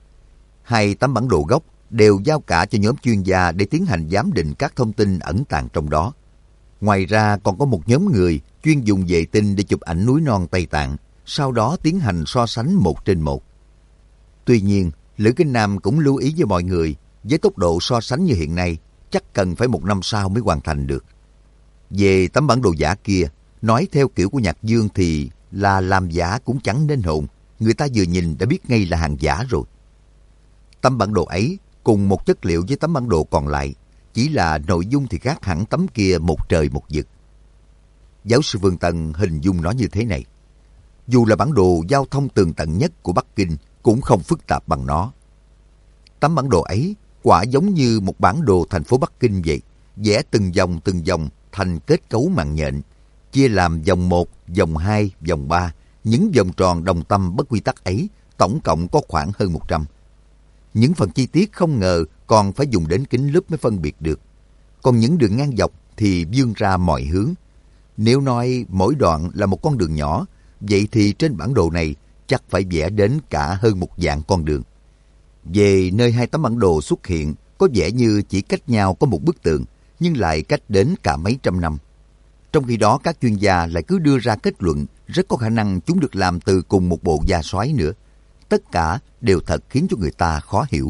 2 tấm bản đồ gốc đều giao cả cho nhóm chuyên gia để tiến hành giám định các thông tin ẩn tàng trong đó. Ngoài ra còn có một nhóm người chuyên dùng vệ tinh để chụp ảnh núi non Tây Tạng, sau đó tiến hành so sánh 1 trên 1. Tuy nhiên, Lữ Kinh Nam cũng lưu ý với mọi người, với tốc độ so sánh như hiện nay, chắc cần phải 1 năm sau mới hoàn thành được. Về tấm bản đồ giả kia, nói theo kiểu của Nhạc Dương thì là làm giả cũng chẳng nên hồn, người ta vừa nhìn đã biết ngay là hàng giả rồi. Tấm bản đồ ấy cùng một chất liệu với tấm bản đồ còn lại, chỉ là nội dung thì khác hẳn tấm kia một trời một vực. Giáo sư Vương Tân hình dung nó như thế này. Dù là bản đồ giao thông tường tận nhất của Bắc Kinh cũng không phức tạp bằng nó. Tấm bản đồ ấy quả giống như một bản đồ thành phố Bắc Kinh vậy, vẽ từng dòng thành kết cấu màng nhện, chia làm vòng 1, vòng 2, vòng 3. Những vòng tròn đồng tâm bất quy tắc ấy tổng cộng có khoảng hơn 100. Những phần chi tiết không ngờ còn phải dùng đến kính lúp mới phân biệt được. Còn những đường ngang dọc thì vươn ra mọi hướng. Nếu nói mỗi đoạn là một con đường nhỏ, vậy thì trên bản đồ này chắc phải vẽ đến cả hơn 1 vạn con đường. Về nơi 2 tấm bản đồ xuất hiện, có vẻ như chỉ cách nhau có một bức tường, nhưng lại cách đến cả mấy trăm năm. Trong khi đó các chuyên gia lại cứ đưa ra kết luận rất có khả năng chúng được làm từ cùng một bộ da sói nữa. Tất cả đều thật khiến cho người ta khó hiểu.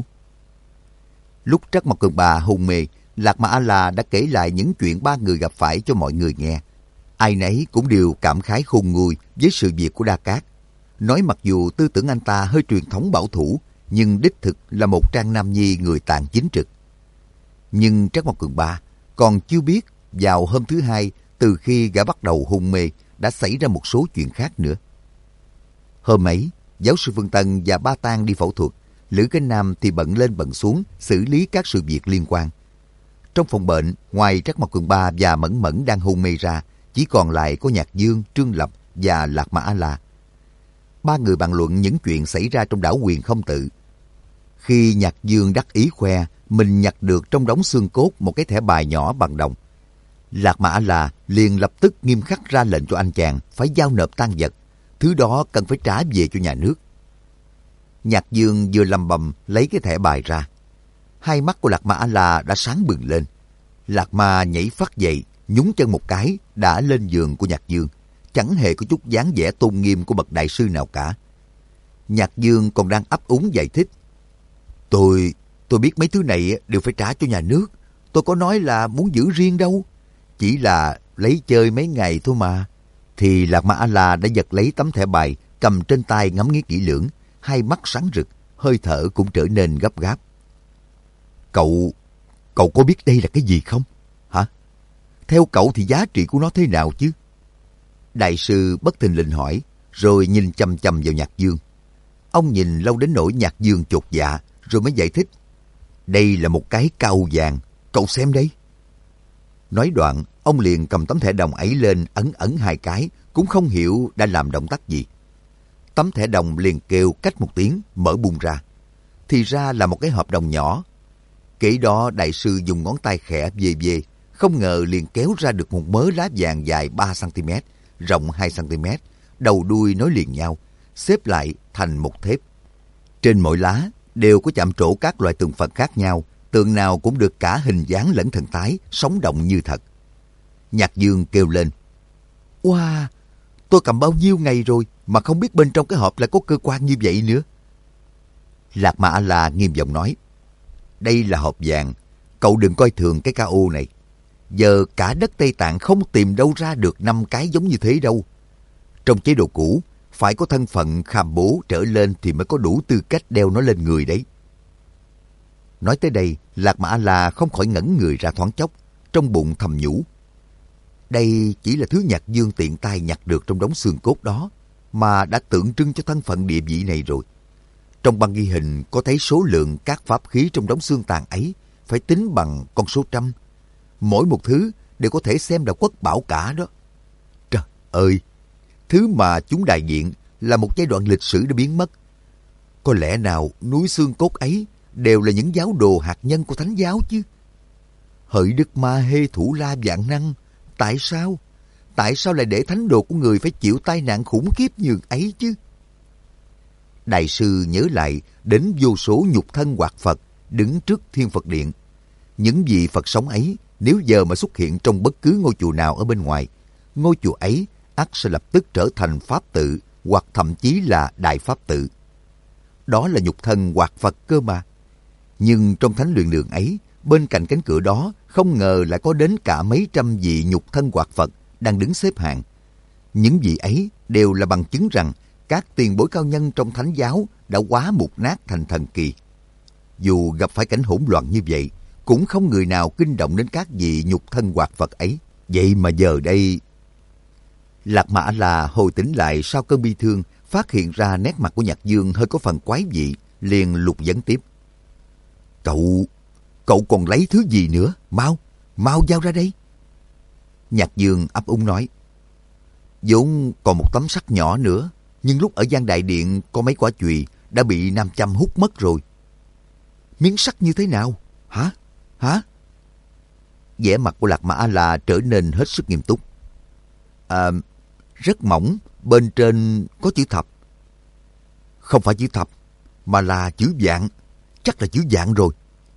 Lúc Trác Mộc Cường Ba hôn mê, Lạc Mà A-la đã kể lại những chuyện 3 người gặp phải cho mọi người nghe. Ai nấy cũng đều cảm khái khôn nguôi với sự việc của Đa Cát. Nói mặc dù tư tưởng anh ta hơi truyền thống bảo thủ, nhưng đích thực là một trang nam nhi người Tạng chính trực. Nhưng Trác Mộc Cường Ba còn chưa biết vào hôm thứ Hai từ khi gã bắt đầu hôn mê đã xảy ra một số chuyện khác nữa. Hôm ấy, giáo sư Phương Tân và Ba Tang đi phẫu thuật, Lữ Kinh Nam thì bận lên bận xuống xử lý các sự việc liên quan. Trong phòng bệnh, ngoài Trác Mộc Cường Ba và Mẫn Mẫn đang hôn mê ra, chỉ còn lại có Nhạc Dương, Trương Lập và Lạc Mà A-la. 3 người bàn luận những chuyện xảy ra trong đảo Huyền Không Tự. Khi Nhạc Dương đắc ý khoe mình nhặt được trong đống xương cốt một cái thẻ bài nhỏ bằng đồng, Lạc Mà A-la liền lập tức nghiêm khắc ra lệnh cho anh chàng phải giao nộp tang vật, thứ đó cần phải trả về cho nhà nước. Nhạc Dương vừa lầm bầm lấy cái thẻ bài ra. 2 mắt của Lạc Mà A-la đã sáng bừng lên. Lạc Ma nhảy phát dậy, nhún chân một cái đã lên giường của Nhạc Dương, chẳng hề có chút dáng vẻ tôn nghiêm của bậc đại sư nào cả. Nhạc Dương còn đang ấp úng giải thích. Tôi biết mấy thứ này đều phải trả cho nhà nước. Tôi có nói là muốn giữ riêng đâu. Chỉ là lấy chơi mấy ngày thôi mà. Thì Lạc Ma A-la đã giật lấy tấm thẻ bài, cầm trên tay ngắm nghía kỹ lưỡng, 2 mắt sáng rực, hơi thở cũng trở nên gấp gáp. Cậu có biết đây là cái gì không? Hả? Theo cậu thì giá trị của nó thế nào chứ? Đại sư bất thình lình hỏi, rồi nhìn chăm chăm vào Nhạc Dương. Ông nhìn lâu đến nỗi Nhạc Dương chột dạ, rồi mới giải thích. Đây là một cái cau vàng, cậu xem đây. Nói đoạn, ông liền cầm tấm thẻ đồng ấy lên ấn ấn 2 cái, cũng không hiểu đã làm động tác gì. Tấm thẻ đồng liền kêu cách một tiếng, mở bung ra. Thì ra là một cái hộp đồng nhỏ. Kể đó đại sư dùng ngón tay khẽ về, không ngờ liền kéo ra được một mớ lá vàng dài 3 cm, rộng 2 cm, đầu đuôi nối liền nhau. xếp lại thành một thép. Trên mỗi lá đều có chạm trổ các loại tượng Phật khác nhau, tượng nào cũng được cả hình dáng lẫn thần thái, sống động như thật. Nhạc Dương kêu lên, wow, tôi cầm bao nhiêu ngày rồi mà không biết bên trong cái hộp lại có cơ quan như vậy nữa. Lạc Ma A-la nghiêm giọng nói, đây là hộp vàng, cậu đừng coi thường cái KO này. Giờ cả đất Tây Tạng không tìm đâu ra được 5 cái giống như thế đâu. Trong chế độ cũ, phải có thân phận kham bố trở lên thì mới có đủ tư cách đeo nó lên người đấy. Nói tới đây, Lạc Ma A-la không khỏi ngẩn người ra thoáng chốc, trong bụng thầm nhủ. Đây chỉ là thứ Nhạc Dương tiện tay nhặt được trong đống xương cốt đó, mà đã tượng trưng cho thân phận địa vị này rồi. Trong băng ghi hình có thấy số lượng các pháp khí trong đống xương tàn ấy phải tính bằng con số trăm. Mỗi một thứ đều có thể xem là quốc bảo cả đó. Trời ơi! Thứ mà chúng đại diện là một giai đoạn lịch sử đã biến mất. Có lẽ nào núi xương cốt ấy đều là những giáo đồ hạt nhân của Thánh giáo chứ? Hỡi Đức Ma Hê Thủ La Vạn Năng, tại sao? Tại sao lại để thánh đồ của người phải chịu tai nạn khủng khiếp như ấy chứ? Đại sư nhớ lại đến vô số nhục thân hoạt Phật đứng trước Thiên Phật Điện. Những vị Phật sống ấy nếu giờ mà xuất hiện trong bất cứ ngôi chùa nào ở bên ngoài, ngôi chùa ấy ắt sẽ lập tức trở thành pháp tự hoặc thậm chí là đại pháp tự. Đó là nhục thân hoạt Phật cơ mà. Nhưng trong thánh luyện đường ấy, bên cạnh cánh cửa đó không ngờ lại có đến cả mấy trăm vị nhục thân hoạt Phật đang đứng xếp hàng. Những vị ấy đều là bằng chứng rằng các tiền bối cao nhân trong Thánh giáo đã quá mục nát thành thần kỳ. Dù gặp phải cảnh hỗn loạn như vậy, cũng không người nào kinh động đến các vị nhục thân hoạt Phật ấy. Vậy mà giờ đây... Lạc Ma A-la hồi tỉnh lại sau cơn bi thương, phát hiện ra nét mặt của Nhạc Dương hơi có phần quái dị, liền lục vấn tiếp. Cậu còn lấy thứ gì nữa? Mau giao ra đây. Nhạc Dương ấp úng nói, vốn còn một tấm sắt nhỏ nữa, nhưng lúc ở gian đại điện có mấy quả chùy đã bị Nam Châm hút mất rồi. Miếng sắt như thế nào? Hả? Vẻ mặt của Lạc Ma A-la trở nên hết sức nghiêm túc. Rất mỏng, bên trên có chữ thập. Không phải chữ thập, mà là chữ vạn. Chắc là chữ vạn rồi.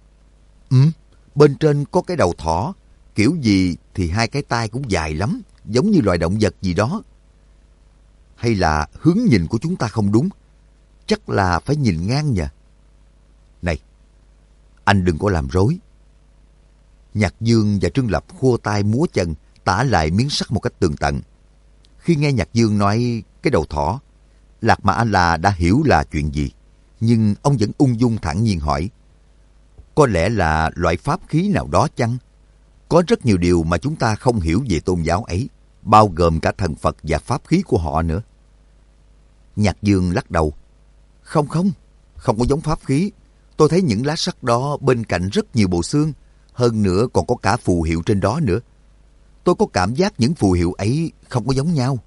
Bên trên có cái đầu thỏ, kiểu gì thì hai cái tai cũng dài lắm, giống như loài động vật gì đó. Hay là hướng nhìn của chúng ta không đúng? Chắc là phải nhìn ngang nhỉ? Này, anh đừng có làm rối. Nhạc Dương và Trương Lập khua tay múa chân tả lại miếng sắt một cách tường tận. Khi nghe Nhạc Dương nói cái đầu thỏ, Lạc Ma A-la đã hiểu là chuyện gì, nhưng ông vẫn ung dung thản nhiên hỏi, có lẽ là loại pháp khí nào đó chăng? Có rất nhiều điều mà chúng ta không hiểu về tôn giáo ấy, bao gồm cả thần Phật và pháp khí của họ nữa. Nhạc Dương lắc đầu. Không có giống pháp khí. Tôi thấy những lá sắt đó bên cạnh rất nhiều bộ xương, hơn nữa còn có cả phù hiệu trên đó nữa. Tôi có cảm giác những phù hiệu ấy không có giống nhau.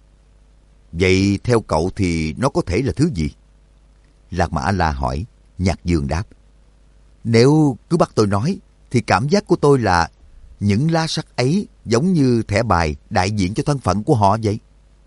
Vậy theo cậu thì nó có thể là thứ gì? Lạc Ma A-la hỏi. Nhạc Dương đáp, nếu cứ bắt tôi nói thì cảm giác của tôi là những lá sắt ấy giống như thẻ bài đại diện cho thân phận của họ vậy.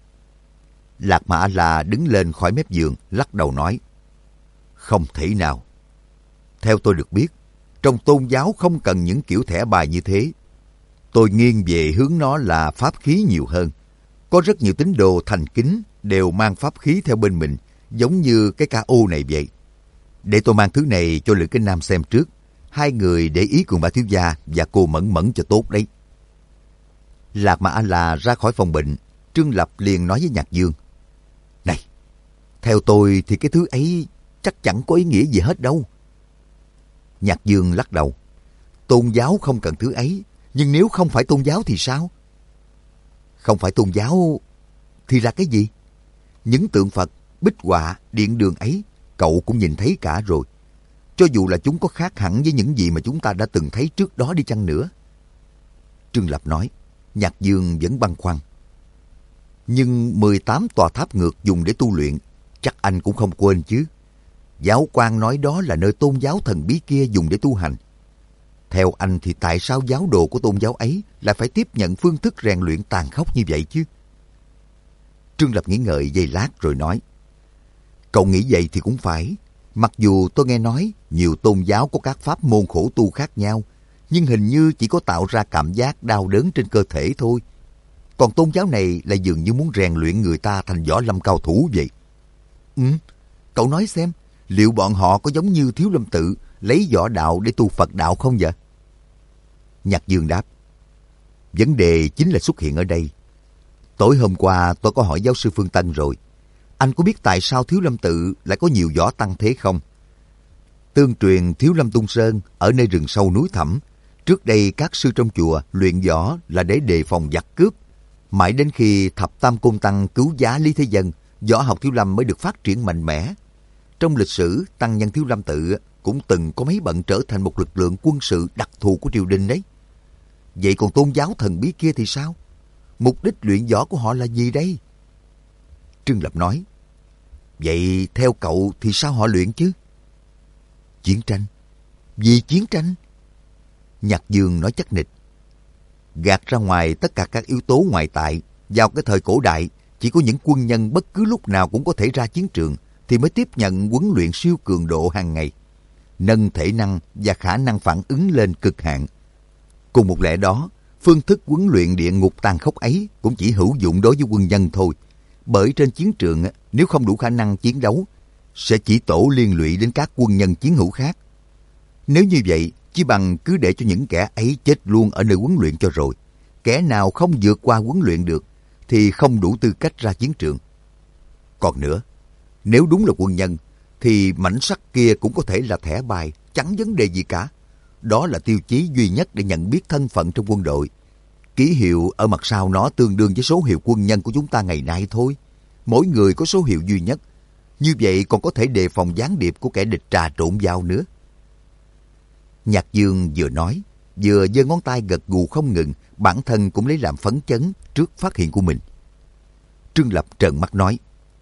Lạc Ma A-la đứng lên khỏi mép giường, lắc đầu nói, không thể nào. Theo tôi được biết, trong tôn giáo không cần những kiểu thẻ bài như thế. Tôi nghiêng về hướng nó là pháp khí nhiều hơn. Có rất nhiều tín đồ thành kính đều mang pháp khí theo bên mình, giống như cái KO này vậy. Để tôi mang thứ này cho Lữ Kinh Nam xem trước. Hai người để ý cùng bà thiếu gia và cô Mẫn Mẫn cho tốt đấy. Lạc Ma A-la ra khỏi phòng bệnh, Trương Lập liền nói với Nhạc Dương, này, theo tôi thì cái thứ ấy chắc chẳng có ý nghĩa gì hết đâu. Nhạc Dương lắc đầu, tôn giáo không cần thứ ấy, nhưng nếu không phải tôn giáo thì sao? Không phải tôn giáo thì là cái gì? Những tượng Phật, bích họa, điện đường ấy cậu cũng nhìn thấy cả rồi. Cho dù là chúng có khác hẳn với những gì mà chúng ta đã từng thấy trước đó đi chăng nữa. Trương Lập nói. Nhạc Dương vẫn băn khoăn. Nhưng 18 tòa tháp ngược dùng để tu luyện, chắc anh cũng không quên chứ. Giáo quan nói đó là nơi tôn giáo thần bí kia dùng để tu hành. Theo anh thì tại sao giáo đồ của tôn giáo ấy lại phải tiếp nhận phương thức rèn luyện tàn khốc như vậy chứ? Trương Lập nghĩ ngợi giây lát rồi nói, Cậu nghĩ vậy thì cũng phải. Mặc dù tôi nghe nói nhiều tôn giáo có các pháp môn khổ tu khác nhau, nhưng hình như chỉ có tạo ra cảm giác đau đớn trên cơ thể thôi. Còn tôn giáo này lại dường như muốn rèn luyện người ta thành võ lâm cao thủ vậy. Cậu nói xem, liệu bọn họ có giống như Thiếu Lâm Tự lấy võ đạo để tu Phật đạo không vậy? Nhạc Dương đáp, vấn đề chính là xuất hiện ở đây. Tối hôm qua tôi có hỏi giáo sư Phương Tân rồi. Anh có biết tại sao Thiếu Lâm Tự lại có nhiều võ tăng thế không? Tương truyền Thiếu Lâm Tung Sơn ở nơi rừng sâu núi thẳm. Trước đây các sư trong chùa luyện võ là để đề phòng giặc cướp. Mãi đến khi Thập Tam Côn Tăng cứu giá Lý Thế Dân, võ học Thiếu Lâm mới được phát triển mạnh mẽ. Trong lịch sử, tăng nhân Thiếu Lâm Tự cũng từng có mấy bận trở thành một lực lượng quân sự đặc thù của triều đình đấy. Vậy còn tôn giáo thần bí kia thì sao? Mục đích luyện võ của họ là gì đây? Trương Lập nói, vậy theo cậu thì sao họ luyện chứ? Chiến tranh. Vì chiến tranh? Nhạc Dương nói chắc nịch. Gạt ra ngoài tất cả các yếu tố ngoại tại, vào cái thời cổ đại, chỉ có những quân nhân bất cứ lúc nào cũng có thể ra chiến trường thì mới tiếp nhận huấn luyện siêu cường độ hàng ngày, nâng thể năng và khả năng phản ứng lên cực hạn. Cùng một lẽ đó, phương thức huấn luyện địa ngục tàn khốc ấy cũng chỉ hữu dụng đối với quân nhân thôi. Bởi trên chiến trường, nếu không đủ khả năng chiến đấu, sẽ chỉ tổ liên lụy đến các quân nhân chiến hữu khác. Nếu như vậy, chỉ bằng cứ để cho những kẻ ấy chết luôn ở nơi huấn luyện cho rồi. Kẻ nào không vượt qua huấn luyện được, thì không đủ tư cách ra chiến trường. Còn nữa, nếu đúng là quân nhân, thì mảnh sắt kia cũng có thể là thẻ bài, chẳng vấn đề gì cả. Đó là tiêu chí duy nhất để nhận biết thân phận trong quân đội. Ký hiệu ở mặt sau nó tương đương với số hiệu quân nhân của chúng ta ngày nay thôi. Mỗi người có số hiệu duy nhất. Như vậy còn có thể đề phòng gián điệp của kẻ địch trà trộn vào nữa. Nhạc Dương vừa nói, vừa giơ ngón tay gật gù không ngừng, bản thân cũng lấy làm phấn chấn trước phát hiện của mình. Trương Lập trợn mắt nói,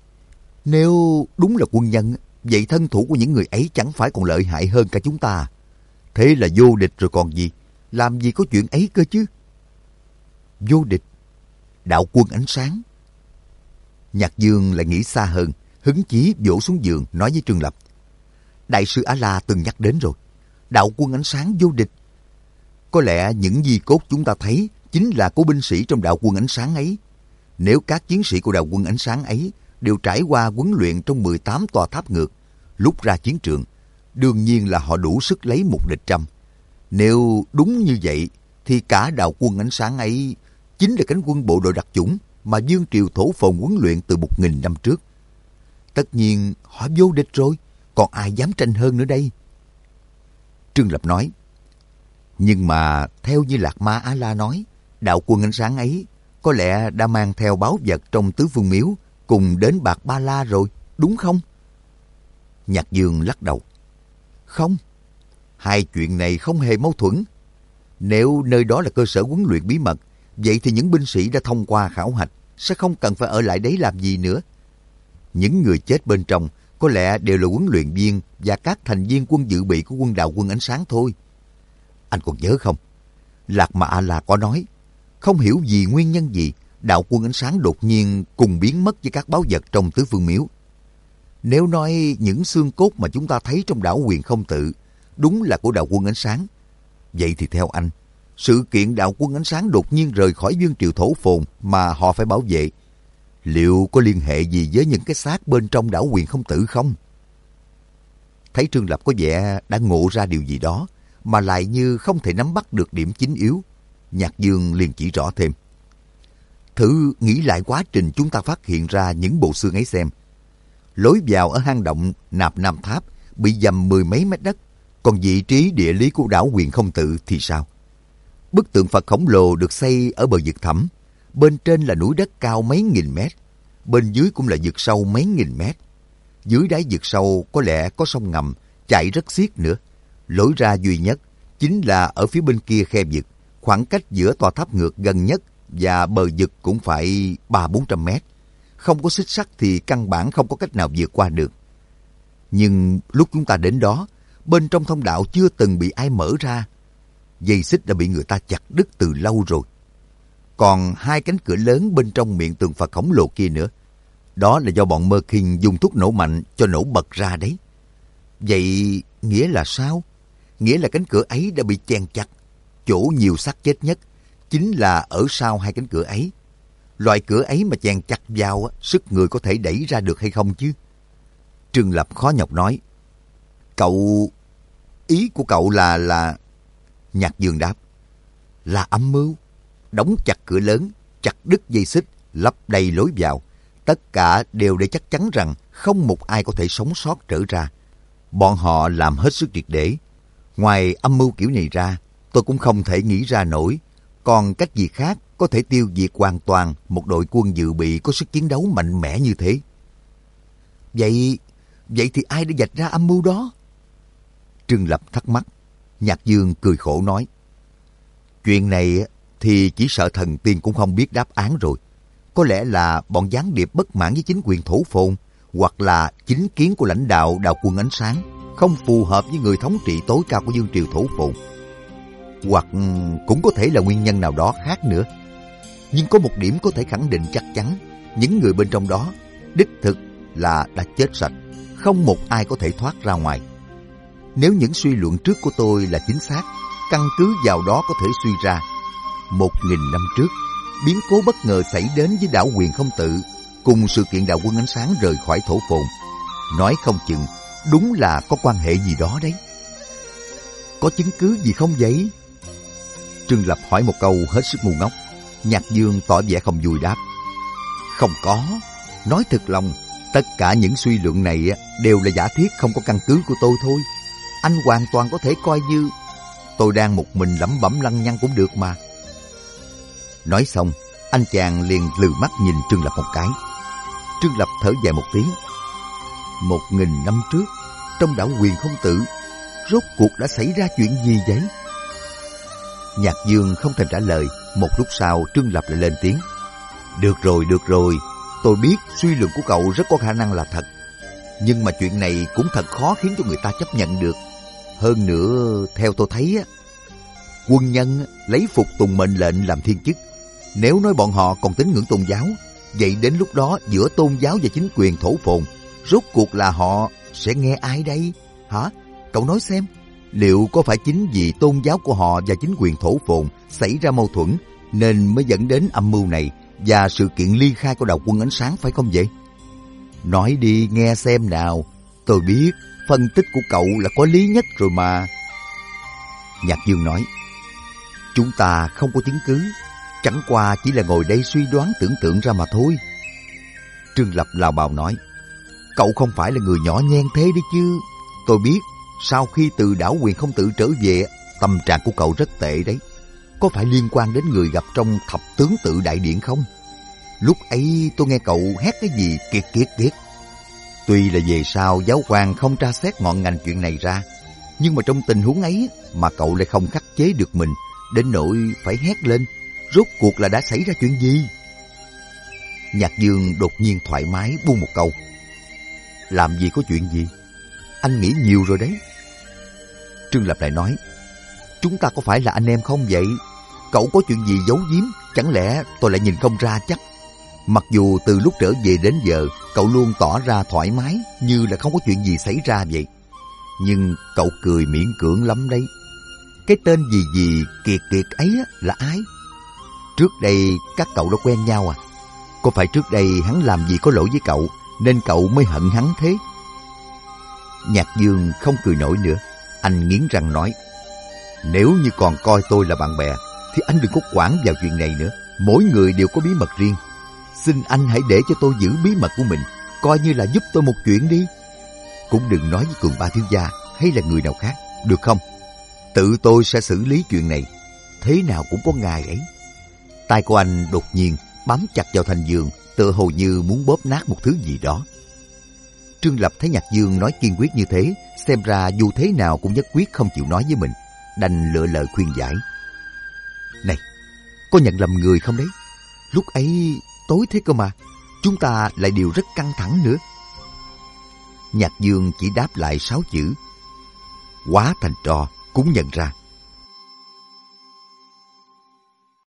nếu đúng là quân nhân, vậy thân thủ của những người ấy chẳng phải còn lợi hại hơn cả chúng ta. Thế là vô địch rồi còn gì, làm gì có chuyện ấy cơ chứ. Vô địch? Đạo quân ánh sáng? Nhạc Dương lại nghĩ xa hơn, hứng chí vỗ xuống giường nói với Trương Lập, Đại sư A-la từng nhắc đến rồi, đạo quân ánh sáng vô địch. Có lẽ những di cốt chúng ta thấy chính là của binh sĩ trong đạo quân ánh sáng ấy. Nếu các chiến sĩ của đạo quân ánh sáng ấy đều trải qua huấn luyện trong 18 tòa tháp ngược, lúc ra chiến trường, đương nhiên là họ đủ sức lấy một địch trăm. Nếu đúng như vậy, thì cả đạo quân ánh sáng ấy chính là cánh quân bộ đội đặc chủng mà Vương Triều Thổ Phồn huấn luyện từ 1000 năm trước. Tất nhiên họ vô địch rồi, còn ai dám tranh hơn nữa đây? Trương Lập nói, nhưng mà theo như Lạc Ma A-la nói, đạo quân ánh sáng ấy có lẽ đã mang theo báu vật trong tứ phương miếu cùng đến Bạc Ba La rồi, đúng không? Nhạc Dương lắc đầu. Không, hai chuyện này không hề mâu thuẫn. Nếu nơi đó là cơ sở huấn luyện bí mật, vậy thì những binh sĩ đã thông qua khảo hạch sẽ không cần phải ở lại đấy làm gì nữa. Những người chết bên trong có lẽ đều là huấn luyện viên và các thành viên quân dự bị của quân đạo quân ánh sáng thôi. Anh còn nhớ không? Lạc Ma A-la có nói, không hiểu vì nguyên nhân gì, đạo quân ánh sáng đột nhiên cùng biến mất với các báu vật trong tứ phương miếu. Nếu nói những xương cốt mà chúng ta thấy trong đảo Huyền Không Tự đúng là của đạo quân ánh sáng, vậy thì theo anh, sự kiện đạo quân ánh sáng đột nhiên rời khỏi Vương Triều Thổ Phồn mà họ phải bảo vệ, liệu có liên hệ gì với những cái xác bên trong đảo Huyền Không Tự không? Thấy Trương Lập có vẻ đã ngộ ra điều gì đó, mà lại như không thể nắm bắt được điểm chính yếu, Nhạc Dương liền chỉ rõ thêm. Thử nghĩ lại quá trình chúng ta phát hiện ra những bộ xương ấy xem. Lối vào ở hang động Nạp Nam Tháp bị dầm 10 mấy mét đất, còn vị trí địa lý của đảo Huyền Không Tự thì sao? Bức tượng Phật khổng lồ được xây ở bờ vực thẳm, bên trên là núi đất cao mấy nghìn mét, bên dưới cũng là vực sâu mấy nghìn mét. Dưới đáy vực sâu có lẽ có sông ngầm chạy rất xiết nữa. Lối ra duy nhất chính là ở phía bên kia khe vực, khoảng cách giữa tòa tháp ngược gần nhất và bờ vực cũng phải 300-400 mét. Không có xích sắt thì căn bản không có cách nào vượt qua được. Nhưng lúc chúng ta đến đó, bên trong thông đạo chưa từng bị ai mở ra. Dây xích đã bị người ta chặt đứt từ lâu rồi. Còn hai cánh cửa lớn bên trong miệng tường Phật khổng lồ kia nữa. Đó là do bọn Mơ Kinh dùng thuốc nổ mạnh cho nổ bật ra đấy. Vậy nghĩa là sao? Nghĩa là cánh cửa ấy đã bị chen chặt. Chỗ nhiều xác chết nhất chính là ở sau hai cánh cửa ấy. Loại cửa ấy mà chen chặt vào, sức người có thể đẩy ra được hay không chứ? Trương Lập khó nhọc nói. Ý của cậu là... Nhạc Dương đáp. Là âm mưu. Đóng chặt cửa lớn, chặt đứt dây xích, lấp đầy lối vào. Tất cả đều để chắc chắn rằng không một ai có thể sống sót trở ra. Bọn họ làm hết sức triệt để. Ngoài âm mưu kiểu này ra, tôi cũng không thể nghĩ ra nổi. Còn cách gì khác có thể tiêu diệt hoàn toàn một đội quân dự bị có sức chiến đấu mạnh mẽ như thế? Vậy thì ai đã vạch ra âm mưu đó? Trương Lập thắc mắc. Nhạc Dương cười khổ nói. Chuyện này thì chỉ sợ thần tiên cũng không biết đáp án rồi. Có lẽ là bọn gián điệp bất mãn với chính quyền thổ phồn, hoặc là chính kiến của lãnh đạo Đạo Quân Ánh Sáng không phù hợp với người thống trị tối cao của vương triều thổ phồn. Hoặc cũng có thể là nguyên nhân nào đó khác nữa. Nhưng có một điểm có thể khẳng định chắc chắn, những người bên trong đó đích thực là đã chết sạch, không một ai có thể thoát ra ngoài. Nếu những suy luận trước của tôi là chính xác, căn cứ vào đó có thể suy ra 1000 năm trước, biến cố bất ngờ xảy đến với đảo Huyền Không Tự cùng sự kiện Đạo Quân Ánh Sáng rời khỏi thổ phồn. Nói không chừng đúng là có quan hệ gì đó đấy. Có chứng cứ gì không vậy? Trương Lập hỏi một câu hết sức ngu ngốc. Nhạc Dương tỏ vẻ không vui đáp. Không có. Nói thật lòng, tất cả những suy luận này đều là giả thiết không có căn cứ của tôi thôi. Anh hoàn toàn có thể coi như tôi đang một mình lẩm bẩm lăng nhăng cũng được mà. Nói xong, anh chàng liền lừ mắt nhìn Trương Lập một cái. Trương Lập thở dài một tiếng. 1000 năm trước, trong đảo Huyền Không Tự, rốt cuộc đã xảy ra chuyện gì vậy? Nhạc Dương không thèm trả lời. Một lúc sau, Trương Lập lại lên tiếng. Được rồi, tôi biết suy luận của cậu rất có khả năng là thật. Nhưng mà chuyện này cũng thật khó khiến cho người ta chấp nhận được. Hơn nữa, theo tôi thấy, quân nhân lấy phục tùng mệnh lệnh làm thiên chức. Nếu nói bọn họ còn tín ngưỡng tôn giáo, vậy đến lúc đó giữa tôn giáo và chính quyền thổ phồn, rốt cuộc là họ sẽ nghe ai đây? Hả? Cậu nói xem, liệu có phải chính vì tôn giáo của họ và chính quyền thổ phồn xảy ra mâu thuẫn nên mới dẫn đến âm mưu này và sự kiện ly khai của Đạo Quân Ánh Sáng phải không vậy? Nói đi nghe xem nào. Tôi biết phân tích của cậu là có lý nhất rồi mà. Nhạc Dương nói. Chúng ta không có chứng cứ, chẳng qua chỉ là ngồi đây suy đoán tưởng tượng ra mà thôi. Trương Lập lào bào nói. Cậu không phải là người nhỏ nhen thế đấy chứ. Tôi biết sau khi từ đảo Huyền Không Tự trở về, tâm trạng của cậu rất tệ đấy. Có phải liên quan đến người gặp trong Thập Tướng Tự Đại Điện không? Lúc ấy tôi nghe cậu hét cái gì kiệt. Tuy là về sau giáo hoàng không tra xét ngọn ngành chuyện này ra, nhưng mà trong tình huống ấy mà cậu lại không khắc chế được mình, đến nỗi phải hét lên. Rốt cuộc là đã xảy ra chuyện gì? Nhạc Dương đột nhiên thoải mái buông một câu. Làm gì có chuyện gì? Anh nghĩ nhiều rồi đấy. Trương Lập lại nói. Chúng ta có phải là anh em không vậy? Cậu có chuyện gì giấu giếm, chẳng lẽ tôi lại nhìn không ra chắc? Mặc dù từ lúc trở về đến giờ, cậu luôn tỏ ra thoải mái, như là không có chuyện gì xảy ra vậy. Nhưng cậu cười miễn cưỡng lắm đấy. Cái tên gì kiệt ấy là ai? Trước đây các cậu đã quen nhau à? Có phải trước đây hắn làm gì có lỗi với cậu, nên cậu mới hận hắn thế? Nhạc Dương không cười nổi nữa. Anh nghiến răng nói. Nếu như còn coi tôi là bạn bè, thì anh đừng có quản vào chuyện này nữa. Mỗi người đều có bí mật riêng. Xin anh hãy để cho tôi giữ bí mật của mình, coi như là giúp tôi một chuyện đi. Cũng đừng nói với Cường Ba thiếu gia hay là người nào khác, được không? Tự tôi sẽ xử lý chuyện này. Thế nào cũng có ngày ấy. Tai của anh đột nhiên bám chặt vào thành giường, tựa hồ như muốn bóp nát một thứ gì đó. Trương Lập thấy Nhạc Dương nói kiên quyết như thế, xem ra dù thế nào cũng nhất quyết không chịu nói với mình, đành lựa lời khuyên giải. Này, có nhận lầm người không đấy? Lúc ấy tối thế cơ mà, chúng ta lại đều rất căng thẳng nữa. Nhạc Dương chỉ đáp lại 6 chữ. Quá thành trò cũng nhận ra.